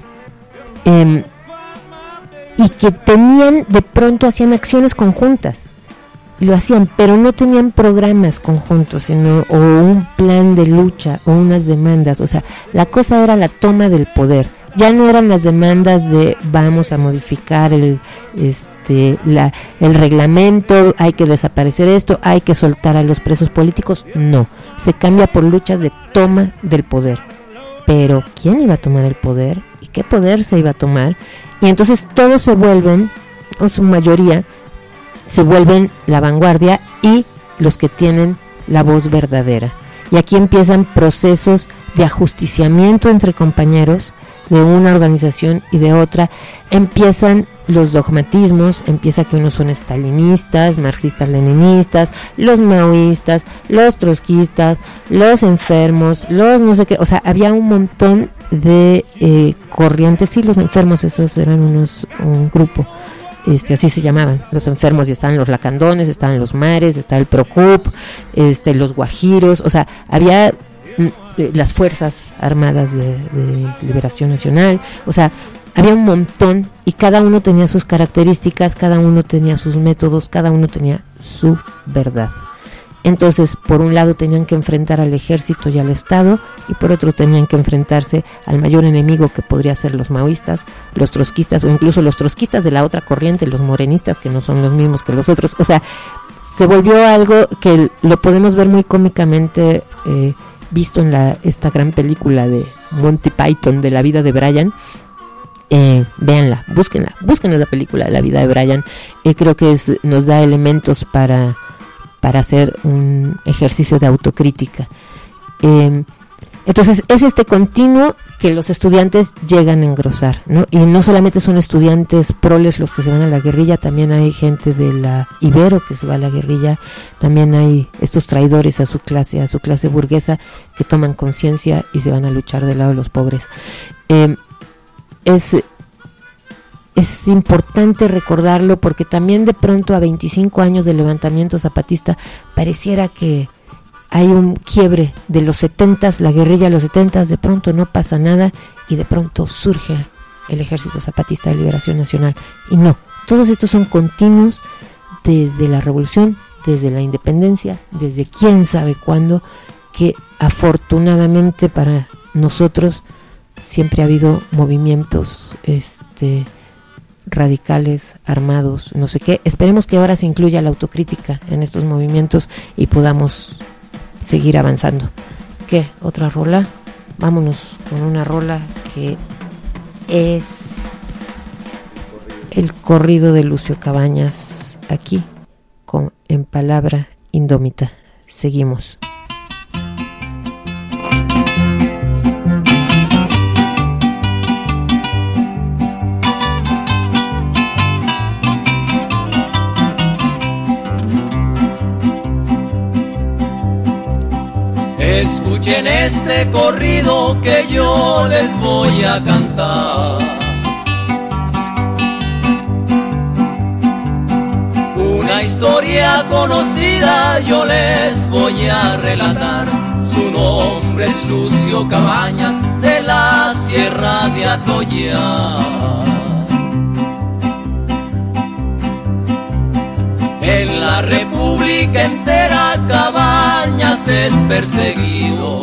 eh, y que tenían, de pronto hacían acciones conjuntas, lo hacían, pero no tenían programas conjuntos, sino o un plan de lucha o unas demandas. O sea, la cosa era la toma del poder, ya no eran las demandas de vamos a modificar el este la el reglamento, hay que desaparecer esto, hay que soltar a los presos políticos. No, se cambia por luchas de toma del poder. Pero ¿quién iba a tomar el poder? ¿Y qué poder se iba a tomar? Y entonces todos se vuelven, o su mayoría, se vuelven la vanguardia y los que tienen la voz verdadera. Y aquí empiezan procesos de ajusticiamiento entre compañeros de una organización y de otra. Empiezan los dogmatismos, empieza que unos son estalinistas, marxistas-leninistas, los maoístas, los trotskistas, los enfermos, los no sé qué, o sea, había un montón de eh, corrientes. Sí, los enfermos, esos eran unos un grupo, este así se llamaban, los enfermos, y estaban los lacandones, estaban los mares, estaba el Procup, este los guajiros, o sea, había mm, las fuerzas armadas de, de liberación nacional, o sea, había un montón, y cada uno tenía sus características, cada uno tenía sus métodos, cada uno tenía su verdad. Entonces, por un lado tenían que enfrentar al ejército y al Estado, y por otro tenían que enfrentarse al mayor enemigo, que podría ser los maoístas, los trotskistas, o incluso los trotskistas de la otra corriente, los morenistas, que no son los mismos que los otros. O sea, se volvió algo que lo podemos ver muy cómicamente eh, visto en la esta gran película de Monty Python, de la vida de Brian, Eh, véanla, búsquenla, búsquenla la película La vida de Brian. Eh, creo que es, nos da elementos para, para hacer un ejercicio de autocrítica. Eh, entonces es este continuo que los estudiantes llegan a engrosar, ¿no? Y no solamente son estudiantes proles los que se van a la guerrilla, también hay gente de la Ibero que se va a la guerrilla, también hay estos traidores a su clase, a su clase burguesa, que toman conciencia y se van a luchar del lado de los pobres. Eh, es, es importante recordarlo porque también de pronto a veinticinco años del levantamiento zapatista pareciera que hay un quiebre de los setentas, la guerrilla de los setentas, de pronto no pasa nada y de pronto surge el Ejército Zapatista de Liberación Nacional. Y no, todos estos son continuos desde la revolución, desde la independencia, desde quién sabe cuándo, que afortunadamente para nosotros siempre ha habido movimientos este radicales, armados, no sé qué. Esperemos que ahora se incluya la autocrítica en estos movimientos y podamos seguir avanzando. ¿Qué? ¿Otra rola? Vámonos con una rola que es el corrido de Lucio Cabañas, aquí con En Palabra Indómita. Seguimos. Escuchen este corrido que yo les voy a cantar. Una historia conocida yo les voy a relatar. Su nombre es Lucio Cabañas de la Sierra de Atoyac. En la república entera Cabañas es perseguido.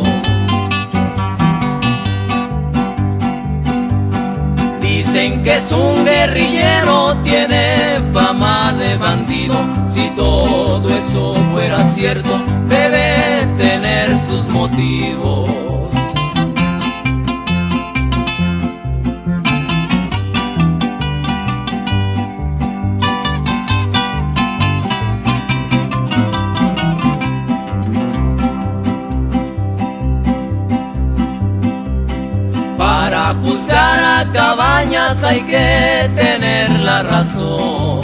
Dicen que es un guerrillero, tiene fama de bandido. Si todo eso fuera cierto, debe tener sus motivos. Para juzgar a Cabañas hay que tener la razón.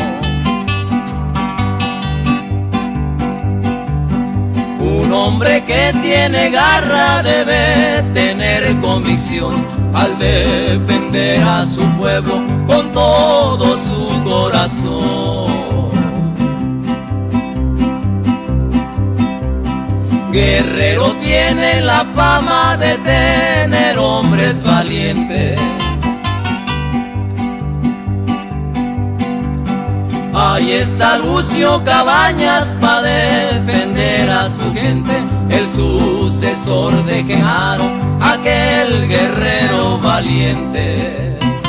Un hombre que tiene garra debe tener convicción al defender a su pueblo con todo su corazón. Guerrero tiene la fama de tener hombres valientes. Ahí está Lucio Cabañas para defender a su gente, el sucesor de Genaro, aquel guerrero valiente.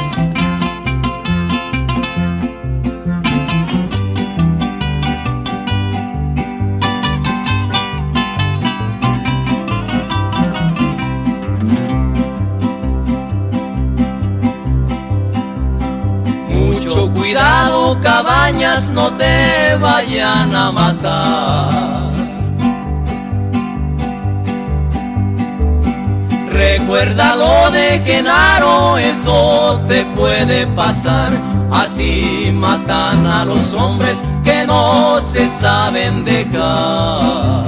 Cuidado, Cabañas, no te vayan a matar. Recuerda lo de Genaro, eso te puede pasar. Así matan a los hombres que no se saben dejar.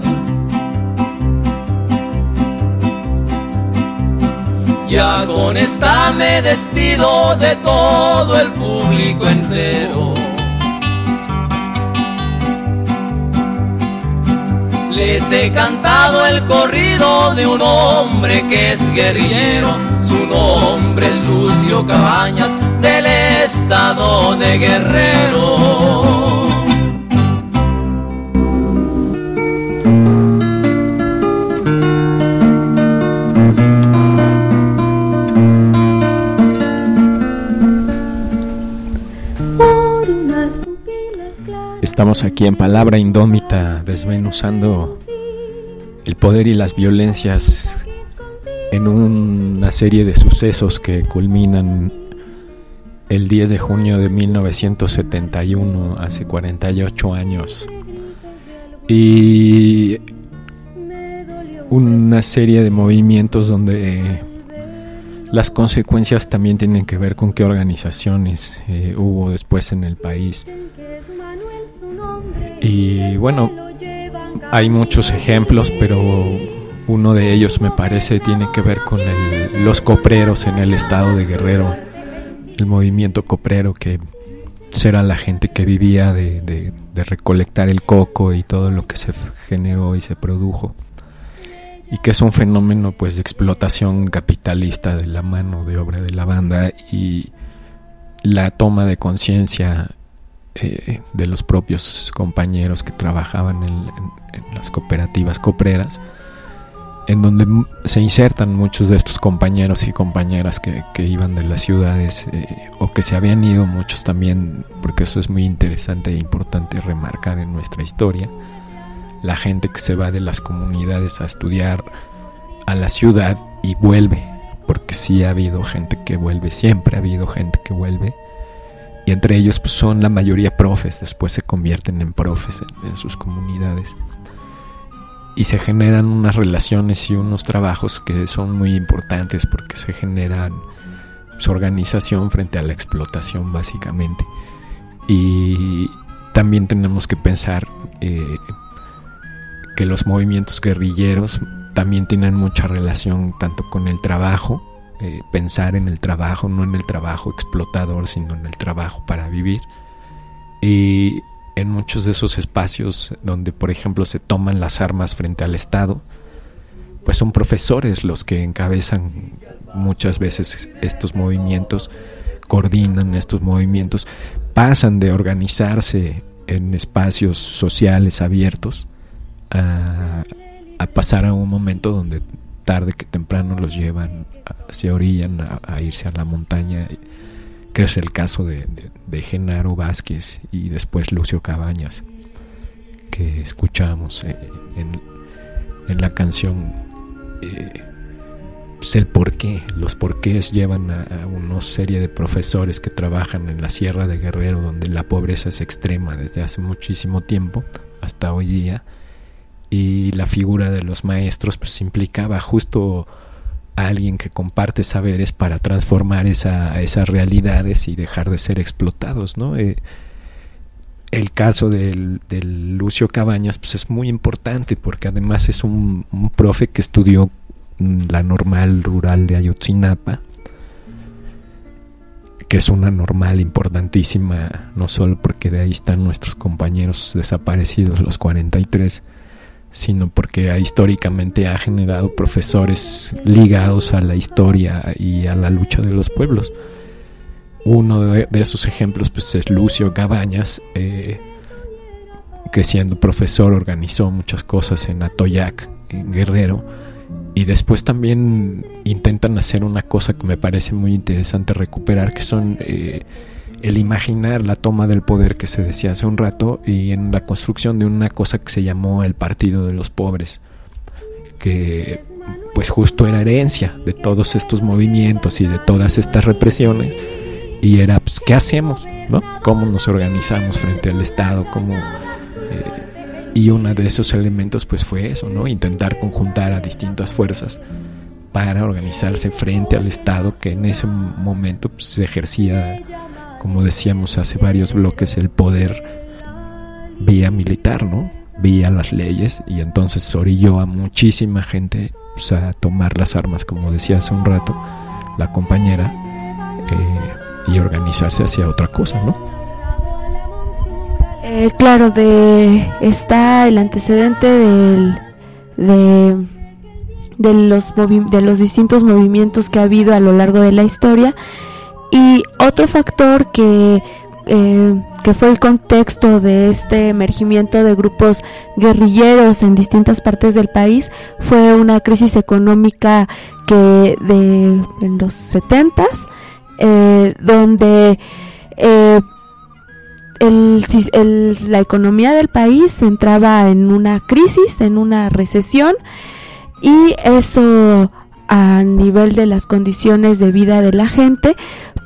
Ya con esta me despido de todo el público entero. Les he cantado el corrido de un hombre que es guerrillero. Su nombre es Lucio Cabañas del estado de Guerrero. Estamos aquí en Palabra Indómita, desmenuzando el poder y las violencias en una serie de sucesos que culminan el diez de junio de mil novecientos setenta y uno, hace cuarenta y ocho años. Y una serie de movimientos donde las consecuencias también tienen que ver con qué organizaciones eh, hubo después en el país. Y bueno, hay muchos ejemplos, pero uno de ellos me parece tiene que ver con el, los copreros en el estado de Guerrero, el movimiento coprero, que era la gente que vivía de, de, de recolectar el coco y todo lo que se generó y se produjo, y que es un fenómeno pues de explotación capitalista de la mano de obra de la banda y la toma de conciencia eh, de los propios compañeros que trabajaban en, en, en las cooperativas copreras, en donde se insertan muchos de estos compañeros y compañeras que, que iban de las ciudades eh, o que se habían ido, muchos también, porque eso es muy interesante e importante remarcar en nuestra historia, la gente que se va de las comunidades a estudiar a la ciudad y vuelve, porque sí ha habido gente que vuelve, siempre ha habido gente que vuelve, y entre ellos pues, son la mayoría profes, después se convierten en profes en, en sus comunidades. Y se generan unas relaciones y unos trabajos que son muy importantes porque se generan su organización frente a la explotación básicamente. Y también tenemos que pensar eh, que los movimientos guerrilleros también tienen mucha relación tanto con el trabajo, eh, pensar en el trabajo, no en el trabajo explotador, sino en el trabajo para vivir. Y en muchos de esos espacios donde, por ejemplo, se toman las armas frente al Estado, pues son profesores los que encabezan muchas veces estos movimientos, coordinan estos movimientos, pasan de organizarse en espacios sociales abiertos a, a pasar a un momento donde tarde que temprano los llevan, a, se orillan a, a irse a la montaña, que es el caso de, de, de Genaro Vázquez y después Lucio Cabañas, que escuchamos eh, en, en la canción eh, pues el porqué, los porqués llevan a, a una serie de profesores que trabajan en la Sierra de Guerrero, donde la pobreza es extrema desde hace muchísimo tiempo hasta hoy día, y la figura de los maestros pues implicaba justo a alguien que comparte saberes para transformar esa, esas realidades y dejar de ser explotados, ¿no? Eh, el caso del, del Lucio Cabañas pues es muy importante porque además es un, un profe que estudió la normal rural de Ayotzinapa, que es una normal importantísima, no solo porque de ahí están nuestros compañeros desaparecidos, los cuarenta y tres, sino porque históricamente ha generado profesores ligados a la historia y a la lucha de los pueblos. Uno de, de esos ejemplos pues es Lucio Cabañas, eh, que siendo profesor organizó muchas cosas en Atoyac, en Guerrero, y después también intentan hacer una cosa que me parece muy interesante recuperar, que son eh, el imaginar la toma del poder que se decía hace un rato, y en la construcción de una cosa que se llamó el Partido de los Pobres, que pues justo era herencia de todos estos movimientos y de todas estas represiones, y era pues ¿qué hacemos? ¿No? ¿Cómo nos organizamos frente al Estado? ¿Cómo, eh, y uno de esos elementos pues fue eso, ¿no? Intentar conjuntar a distintas fuerzas para organizarse frente al Estado, que en ese momento pues, se ejercía, como decíamos hace varios bloques, el poder vía militar, ¿no? Vía las leyes, y entonces orilló a muchísima gente pues, a tomar las armas, como decía hace un rato la compañera, eh, y organizarse hacia otra cosa, ¿no? Eh, claro, de está el antecedente del, de, de, los movi- de los distintos movimientos que ha habido a lo largo de la historia. Y otro factor que, eh, que fue el contexto de este emergimiento de grupos guerrilleros en distintas partes del país fue una crisis económica que de en los setentas, eh, donde eh, el, el, la economía del país entraba en una crisis, en una recesión, y eso a nivel de las condiciones de vida de la gente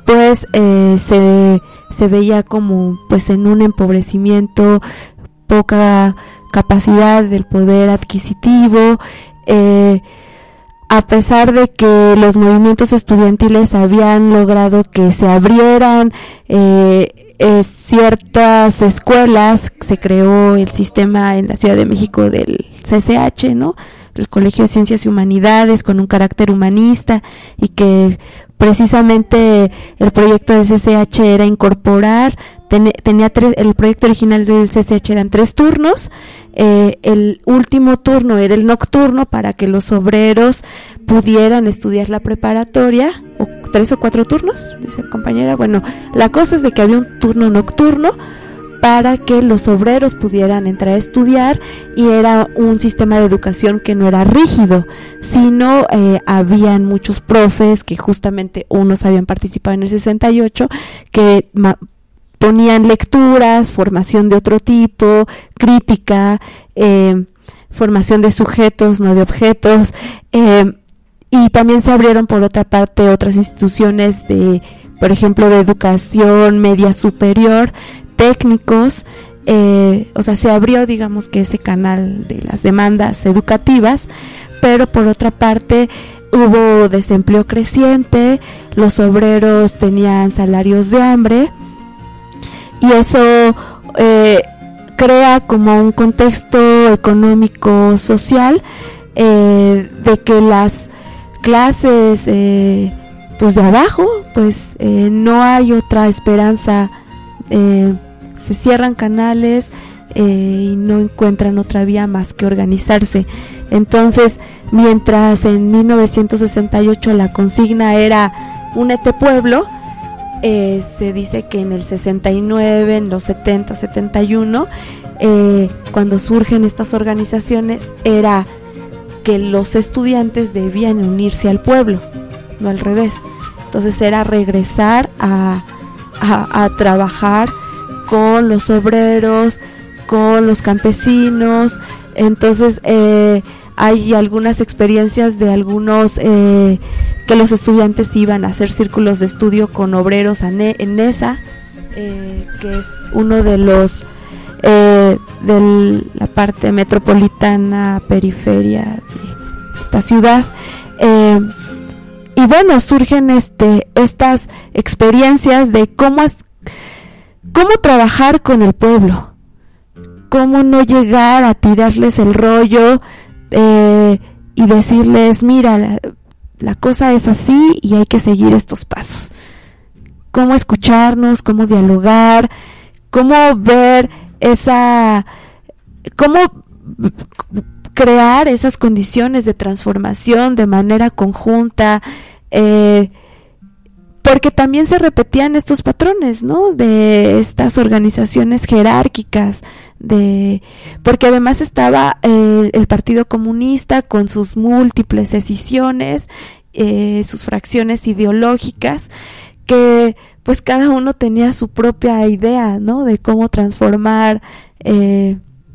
después eh, se, se veía como pues en un empobrecimiento, poca capacidad del poder adquisitivo, eh, a pesar de que los movimientos estudiantiles habían logrado que se abrieran eh, eh, ciertas escuelas, se creó el sistema en la Ciudad de México del C C H, ¿no? El Colegio de Ciencias y Humanidades, con un carácter humanista, y que precisamente el proyecto del C C H era incorporar, ten, tenía tres, el proyecto original del C C H eran tres turnos, eh, el último turno era el nocturno para que los obreros pudieran estudiar la preparatoria, o tres o cuatro turnos, dice la compañera. Bueno, la cosa es de que había un turno nocturno para que los obreros pudieran entrar a estudiar, y era un sistema de educación que no era rígido, sino eh, habían muchos profes que justamente unos habían participado en el sesenta y ocho, que ma- ponían lecturas, formación de otro tipo, crítica, eh, formación de sujetos, no de objetos, eh, y también se abrieron por otra parte otras instituciones de, por ejemplo, de educación media superior, técnicos, eh, o sea, se abrió, digamos, que ese canal de las demandas educativas, pero por otra parte hubo desempleo creciente, los obreros tenían salarios de hambre, y eso eh, crea como un contexto económico social eh, de que las clases eh, pues de abajo, pues eh, no hay otra esperanza, eh, se cierran canales eh, y no encuentran otra vía más que organizarse. Entonces, mientras en mil novecientos sesenta y ocho la consigna era únete pueblo, eh, se dice que en el sesenta y nueve, en los setenta, setenta y uno, eh, cuando surgen estas organizaciones, era que los estudiantes debían unirse al pueblo, no al revés. Entonces era regresar a, a, a trabajar con los obreros, con los campesinos. Entonces eh, hay algunas experiencias de algunos eh, que los estudiantes iban a hacer círculos de estudio con obreros en ESA, eh, que es uno de los eh, de la parte metropolitana, periferia de esta ciudad. Eh, y bueno, surgen este estas experiencias de cómo es cómo trabajar con el pueblo, cómo no llegar a tirarles el rollo eh, y decirles, mira, la, la cosa es así y hay que seguir estos pasos. Cómo escucharnos, cómo dialogar, cómo ver esa, cómo crear esas condiciones de transformación de manera conjunta, eh, porque también se repetían estos patrones, ¿no? De estas organizaciones jerárquicas, de porque además estaba eh, el Partido Comunista con sus múltiples escisiones, eh, sus fracciones ideológicas, que pues cada uno tenía su propia idea, ¿no? De cómo transformar eh,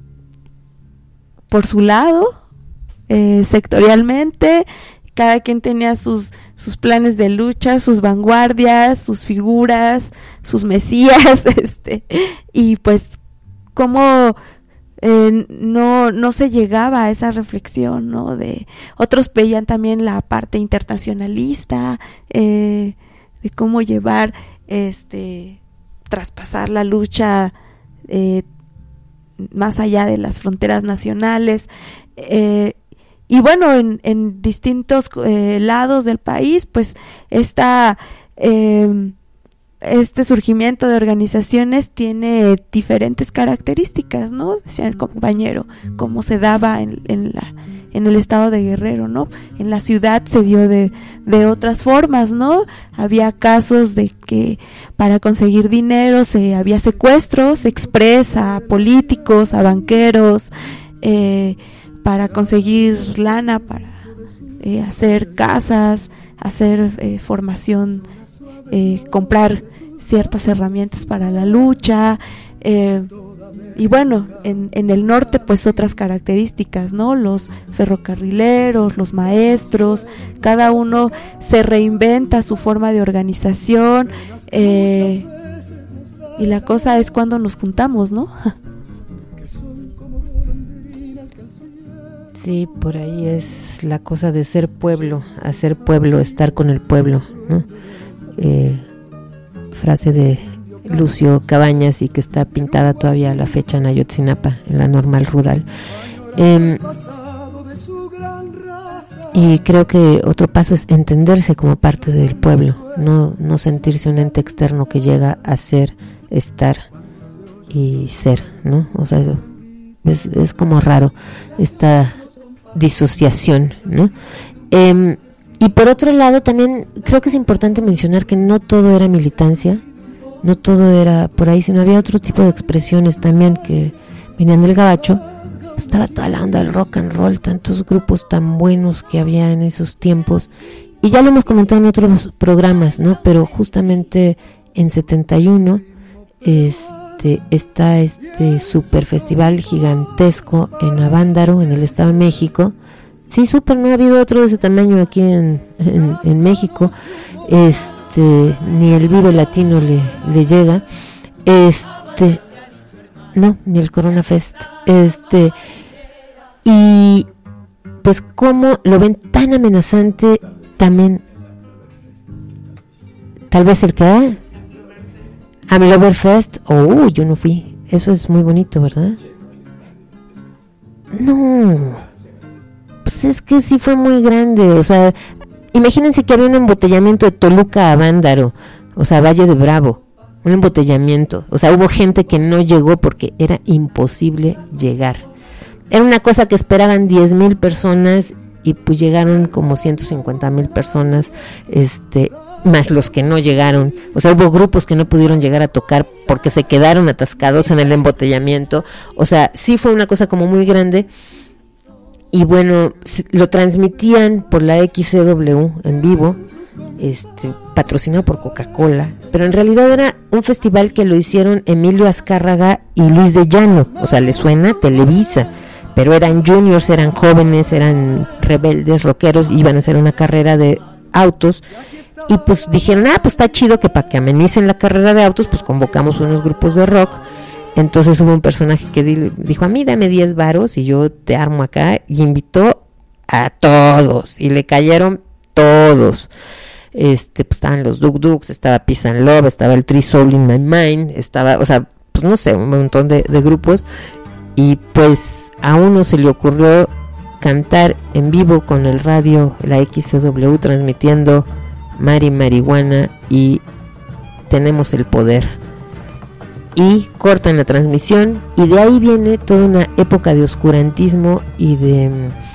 por su lado, eh, sectorialmente. Cada quien tenía sus, sus planes de lucha, sus vanguardias, sus figuras, sus mesías, este, y pues cómo eh, no, no se llegaba a esa reflexión, ¿no? De otros veían también la parte internacionalista, eh, de cómo llevar, este, traspasar la lucha eh, más allá de las fronteras nacionales, eh, y bueno, en, en distintos eh, lados del país, pues esta, eh, este surgimiento de organizaciones tiene diferentes características, ¿no? Decía el compañero, como se daba en, en, la, en el estado de Guerrero, ¿no? En la ciudad se dio de, de otras formas, ¿no? Había casos de que para conseguir dinero se había secuestros express a políticos, a banqueros, eh, para conseguir lana, para eh, hacer casas, hacer eh, formación, eh, comprar ciertas herramientas para la lucha, eh, y bueno, en, en el norte pues otras características, ¿no? Los ferrocarrileros, los maestros, cada uno se reinventa su forma de organización, eh, y la cosa es cuando nos juntamos, ¿no? Sí, por ahí es la cosa de ser pueblo, hacer pueblo, estar con el pueblo, ¿no? Eh, frase de Lucio Cabañas y que está pintada todavía a la fecha en Ayotzinapa, en la normal rural. Eh, y creo que otro paso es entenderse como parte del pueblo, no, no sentirse un ente externo que llega a ser, estar y ser, ¿no? O sea, eso es, es como raro esta disociación, ¿no? Eh, y por otro lado también creo que es importante mencionar que no todo era militancia, no todo era por ahí, sino había otro tipo de expresiones también que venían del gabacho. Estaba toda la onda del rock and roll, tantos grupos tan buenos que había en esos tiempos, y ya lo hemos comentado en otros programas, ¿no? Pero justamente en setenta y uno este, está este super festival gigantesco en Avándaro, en el Estado de México. Sí, súper, no ha habido otro de ese tamaño aquí en, en, en México. Este, ni el Vive Latino le, le llega. Este, no, ni el Corona Fest. Este, y pues como lo ven tan amenazante también, tal vez el que da Amiloverfest, oh, yo no fui. Eso es muy bonito, ¿verdad? No, pues es que sí fue muy grande. O sea, imagínense que había un embotellamiento de Toluca a Vándaro, o sea, Valle de Bravo, un embotellamiento. O sea, hubo gente que no llegó porque era imposible llegar. Era una cosa que esperaban diez mil personas y pues llegaron como ciento cincuenta mil personas, este, más los que no llegaron. O sea, hubo grupos que no pudieron llegar a tocar porque se quedaron atascados en el embotellamiento. O sea, sí fue una cosa como muy grande. Y bueno, lo transmitían por la X C W en vivo, este, patrocinado por Coca-Cola, pero en realidad era un festival que lo hicieron Emilio Azcárraga y Luis de Llano. O sea, le suena Televisa, pero eran juniors, eran jóvenes, eran rebeldes, rockeros, iban a hacer una carrera de autos, y pues dijeron, ah, pues está chido que para que amenicen la carrera de autos, pues convocamos unos grupos de rock. Entonces hubo un personaje que di, dijo, a mí dame diez varos y yo te armo acá, y invitó a todos, y le cayeron todos. Este, pues estaban los Duk Duks, estaba Peace and Love, estaba el Three Soul in My Mind, estaba, o sea, pues no sé, un montón de, de grupos, y pues a uno se le ocurrió cantar en vivo con el radio, la X C W, transmitiendo Mari Marihuana y Tenemos el Poder. Y cortan la transmisión, y de ahí viene toda una época de oscurantismo y de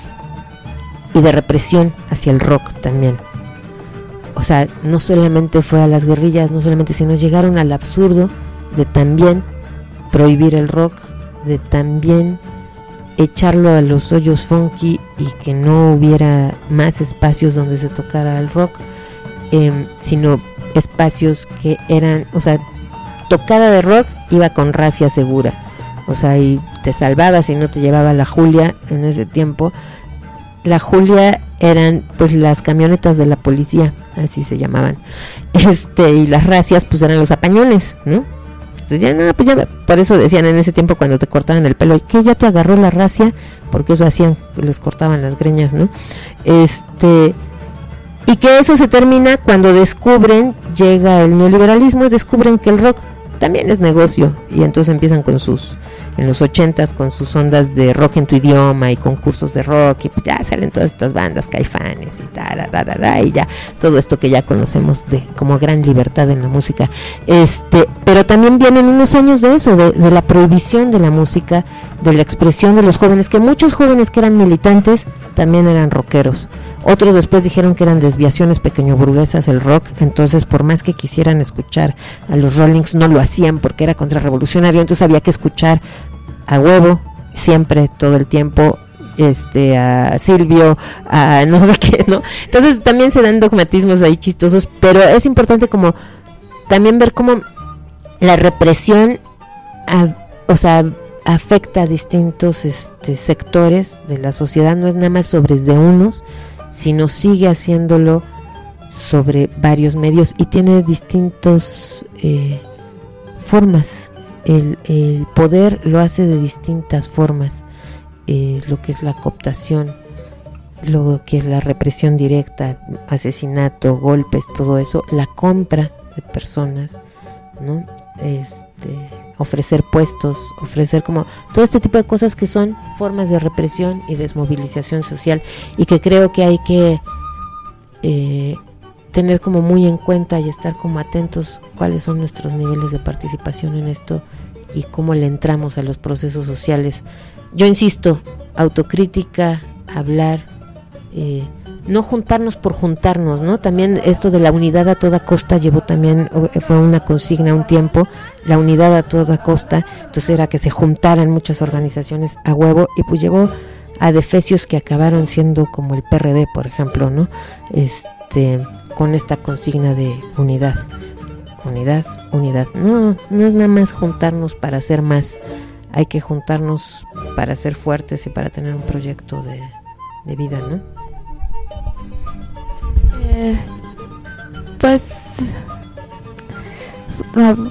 y de represión hacia el rock también. O sea, no solamente fue a las guerrillas, no solamente, sino llegaron al absurdo de también prohibir el rock, de también echarlo a los hoyos funky y que no hubiera más espacios donde se tocara el rock, eh, sino espacios que eran, o sea, tocada de rock iba con racia segura, o sea, y te salvabas y no te llevaba la Julia. En ese tiempo la Julia eran pues las camionetas de la policía, así se llamaban, este, y las racias pues eran los apañones, ¿no? Entonces ya no, pues ya, por eso decían en ese tiempo cuando te cortaban el pelo, que ya te agarró la racia, porque eso hacían, les cortaban las greñas, ¿no? Este, y que eso se termina cuando descubren, llega el neoliberalismo y descubren que el rock también es negocio, y entonces empiezan con sus, en los ochentas, con sus ondas de rock en tu idioma y concursos de rock, y pues ya salen todas estas bandas, Caifanes y tal, y ya todo esto que ya conocemos de como gran libertad en la música. Este, pero también vienen unos años de eso, de, de la prohibición de la música, de la expresión de los jóvenes, que muchos jóvenes que eran militantes también eran rockeros. Otros después dijeron que eran desviaciones pequeñoburguesas el rock, entonces por más que quisieran escuchar a los Rollings no lo hacían porque era contrarrevolucionario, entonces había que escuchar a huevo siempre, todo el tiempo, este, a Silvio, a no sé qué, ¿no? Entonces también se dan dogmatismos ahí chistosos, pero es importante como también ver cómo la represión, a, o sea, afecta a distintos este, sectores de la sociedad, no es nada más sobre de unos, sino sigue haciéndolo sobre varios medios y tiene distintas eh, formas. El, el poder lo hace de distintas formas, eh, lo que es la cooptación, lo que es la represión directa, asesinato, golpes, todo eso, la compra de personas, ¿no? Este, ofrecer puestos, ofrecer como todo este tipo de cosas que son formas de represión y desmovilización social, y que creo que hay que eh, tener como muy en cuenta y estar como atentos cuáles son nuestros niveles de participación en esto y cómo le entramos a los procesos sociales. Yo insisto, autocrítica, hablar, eh, no juntarnos por juntarnos, ¿no? También esto de la unidad a toda costa llevó también, fue una consigna un tiempo, la unidad a toda costa, entonces era que se juntaran muchas organizaciones a huevo, y pues llevó a defecios que acabaron siendo como el P R D, por ejemplo, ¿no? Este, con esta consigna de unidad, unidad, unidad. No, no es nada más juntarnos para hacer más, hay que juntarnos para ser fuertes y para tener un proyecto de, de vida, ¿no? Eh, pues uh,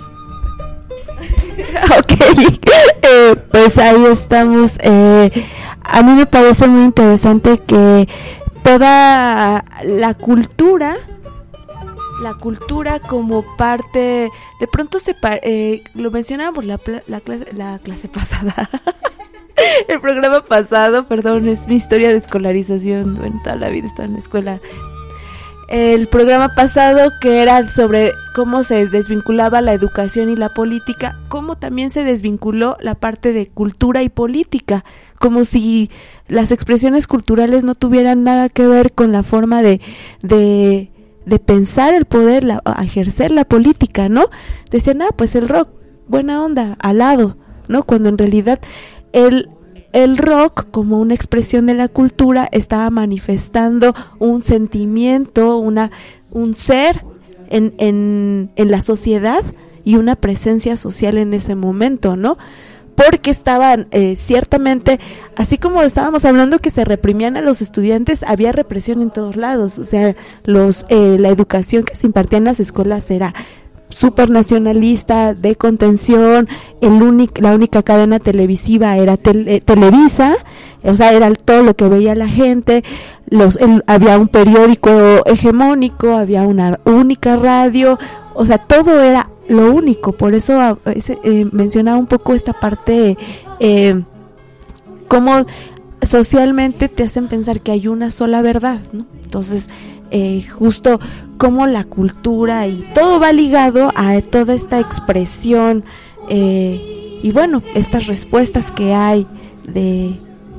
ok, eh, pues ahí estamos. Eh, a mí me parece muy interesante que toda la cultura, la cultura como parte, de pronto se eh, lo mencionábamos la, la clase, la clase pasada. El programa pasado, perdón, es mi historia de escolarización. Bueno, toda la vida estaba en la escuela. El programa pasado, que era sobre cómo se desvinculaba la educación y la política, cómo también se desvinculó la parte de cultura y política, como si las expresiones culturales no tuvieran nada que ver con la forma de de, de pensar el poder, la, ejercer la política, ¿no? Decían, ah, pues el rock, buena onda, al lado, ¿no? Cuando en realidad el El rock, como una expresión de la cultura, estaba manifestando un sentimiento, una, un ser en, en, en la sociedad y una presencia social en ese momento, ¿no? Porque estaban eh, ciertamente, así como estábamos hablando que se reprimían a los estudiantes, había represión en todos lados. O sea, los eh, la educación que se impartía en las escuelas era súper nacionalista, de contención, el único, la única cadena televisiva era tele, Televisa, o sea, era todo lo que veía la gente, los, el, había un periódico hegemónico, había una única radio, o sea, todo era lo único. Por eso eh, mencionaba un poco esta parte, eh, cómo socialmente te hacen pensar que hay una sola verdad, ¿no? Entonces, Eh, justo como la cultura y todo va ligado a toda esta expresión eh, y bueno, estas respuestas que hay, de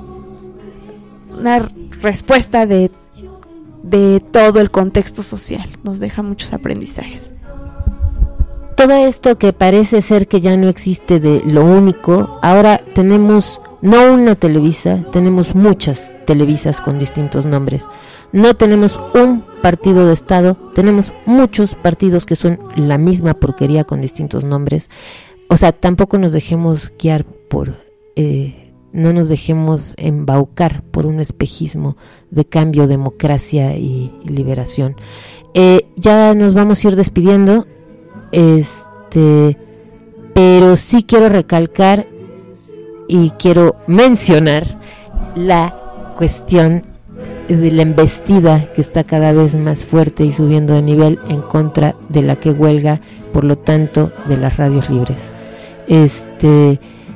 una respuesta de de todo el contexto social, nos deja muchos aprendizajes. Todo esto que parece ser que ya no existe de lo único, ahora tenemos no una Televisa, tenemos muchas Televisas con distintos nombres. No tenemos un partido de Estado, tenemos muchos partidos que son la misma porquería con distintos nombres. O sea, tampoco nos dejemos guiar por, eh, no nos dejemos embaucar por un espejismo de cambio, democracia y, y liberación. Eh, ya nos vamos a ir despidiendo, este, pero sí quiero recalcar y quiero mencionar la cuestión de la embestida que está cada vez más fuerte y subiendo de nivel en contra de la que huelga, por lo tanto, de las radios libres. Este,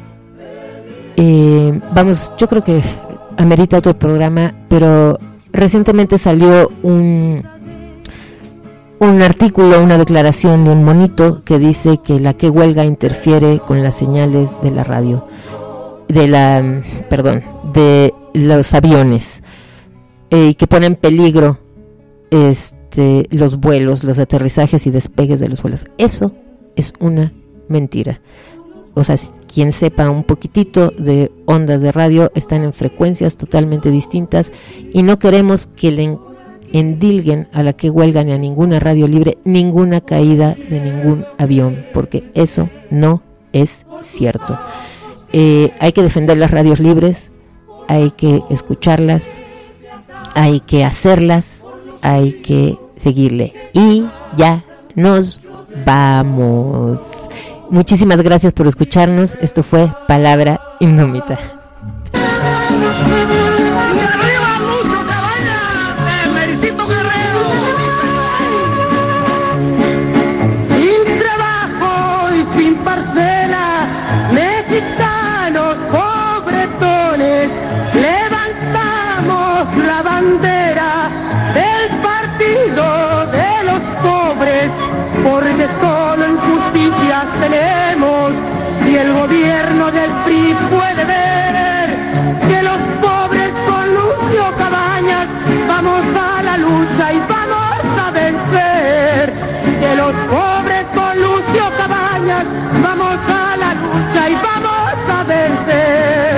eh, vamos, yo creo que amerita otro programa, pero recientemente salió un un artículo, una declaración de un monito que dice que la que huelga interfiere con las señales de la radio, de la, perdón, de los aviones, y eh, que pone en peligro este los vuelos, los aterrizajes y despegues de los vuelos. Eso es una mentira. O sea, quien sepa un poquitito de ondas de radio, están en frecuencias totalmente distintas y no queremos que le endilguen a la que huelga ni a ninguna radio libre ninguna caída de ningún avión, porque eso no es cierto. eh, hay que defender las radios libres, hay que escucharlas, hay que hacerlas, hay que seguirle. Y ya nos vamos. Muchísimas gracias por escucharnos. Esto fue Palabra Indómita. Sin trabajo y sin parcela, mexicanos pobretones, levantamos la bandera del partido de los pobres, porque solo injusticias tenemos y el gobierno del P R I puede ver que los pobres con Lucio Cabañas vamos a la lucha y vamos a vencer, que los pobres con Lucio Cabañas vamos a la lucha y vamos a vencer.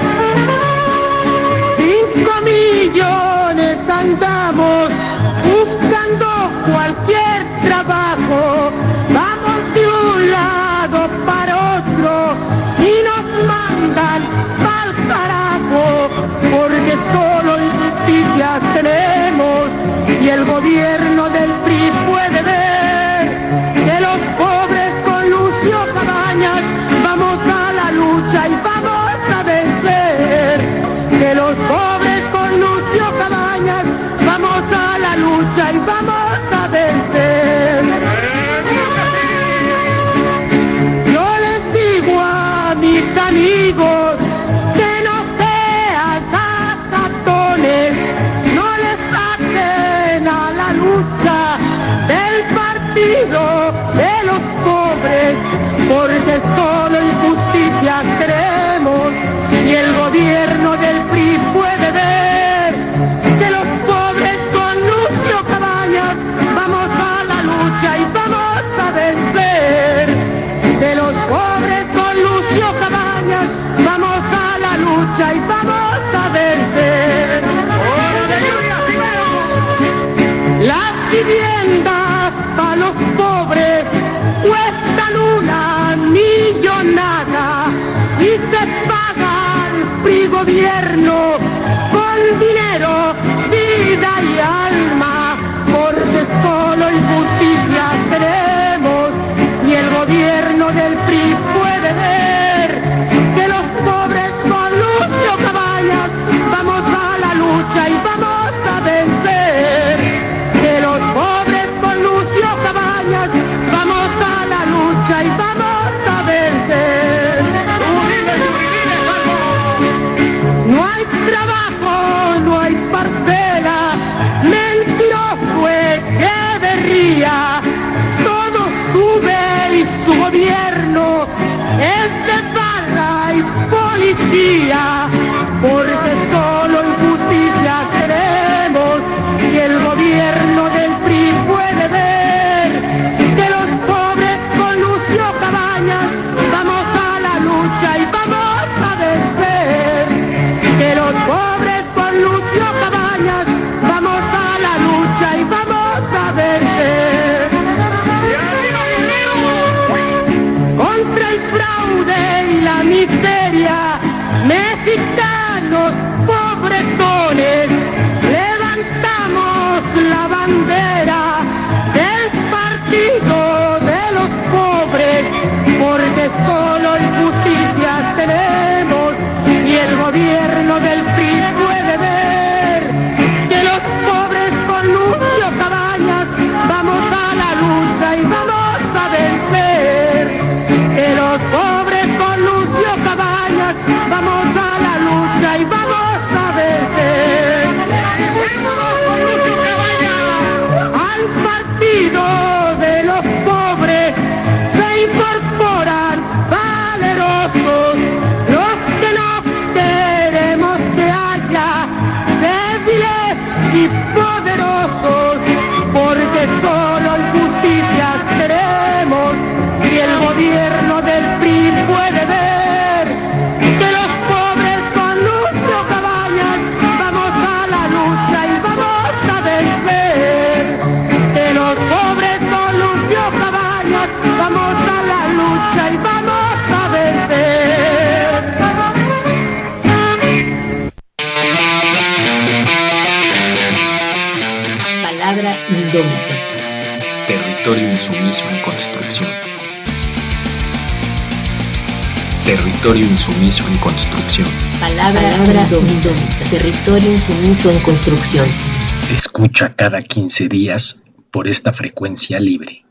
Cinco millones andamos buscando cualquier trabajo, vamos de un lado para otro y nos mandan pa'l carajo, porque solo injusticias tenemos y el gobierno del P R I puede ver que los pobres con Lucio Cabañas vamos a la lucha y vamos a vencer, que los pobres con Lucio Cabañas vamos a la lucha y vamos a vencer. Yo les digo a mis amigos que no sean gastatones, no les saquen a la lucha del partido de los pobres, porque solo injusticias queremos y el gobierno del P R I puede ver que los pobres con Lucio Cabañas vamos a la lucha y vamos a vencer, que los pobres con Lucio Cabañas vamos a la lucha y vamos a vencer. Las viviendas a los pobres cuestan una millonada y se pagan P R I gobierno con dinero, vida y alma, porque solo injusticias tenemos y el gobierno del P R I puede ver que los pobres con Lucio Cabañas vamos a la lucha y vamos a vencer, que los pobres con Lucio Cabañas vamos a la lucha y vamos a vencer. No hay trabajo, no hay parcela, mentiroso Echeverría, todo sube y su gobierno es de barra y policía, porque solo injusticia queremos y el gobierno del P R I puede ver que los pobres con Lucio Cabañas vamos a la lucha y vamos a vencer, que los pobres con Lucio Cabañas vamos a la lucha y vamos a vencer. Contra el fraude y la miseria, mexicanos pobretones, levantamos la bandera del partido de los pobres, porque solo injusticias tenemos y el gobierno del P R I puede ver que los pobres con Lucio Cabañas vamos a la lucha y vamos a vencer, que los pobres con Lucio Cabañas vamos a la lucha y vamos a vencer. indómita. Territorio insumiso en construcción. Territorio insumiso en construcción. Palabra, Palabra indómita. Territorio insumiso en construcción. Escucha cada quince días por esta frecuencia libre.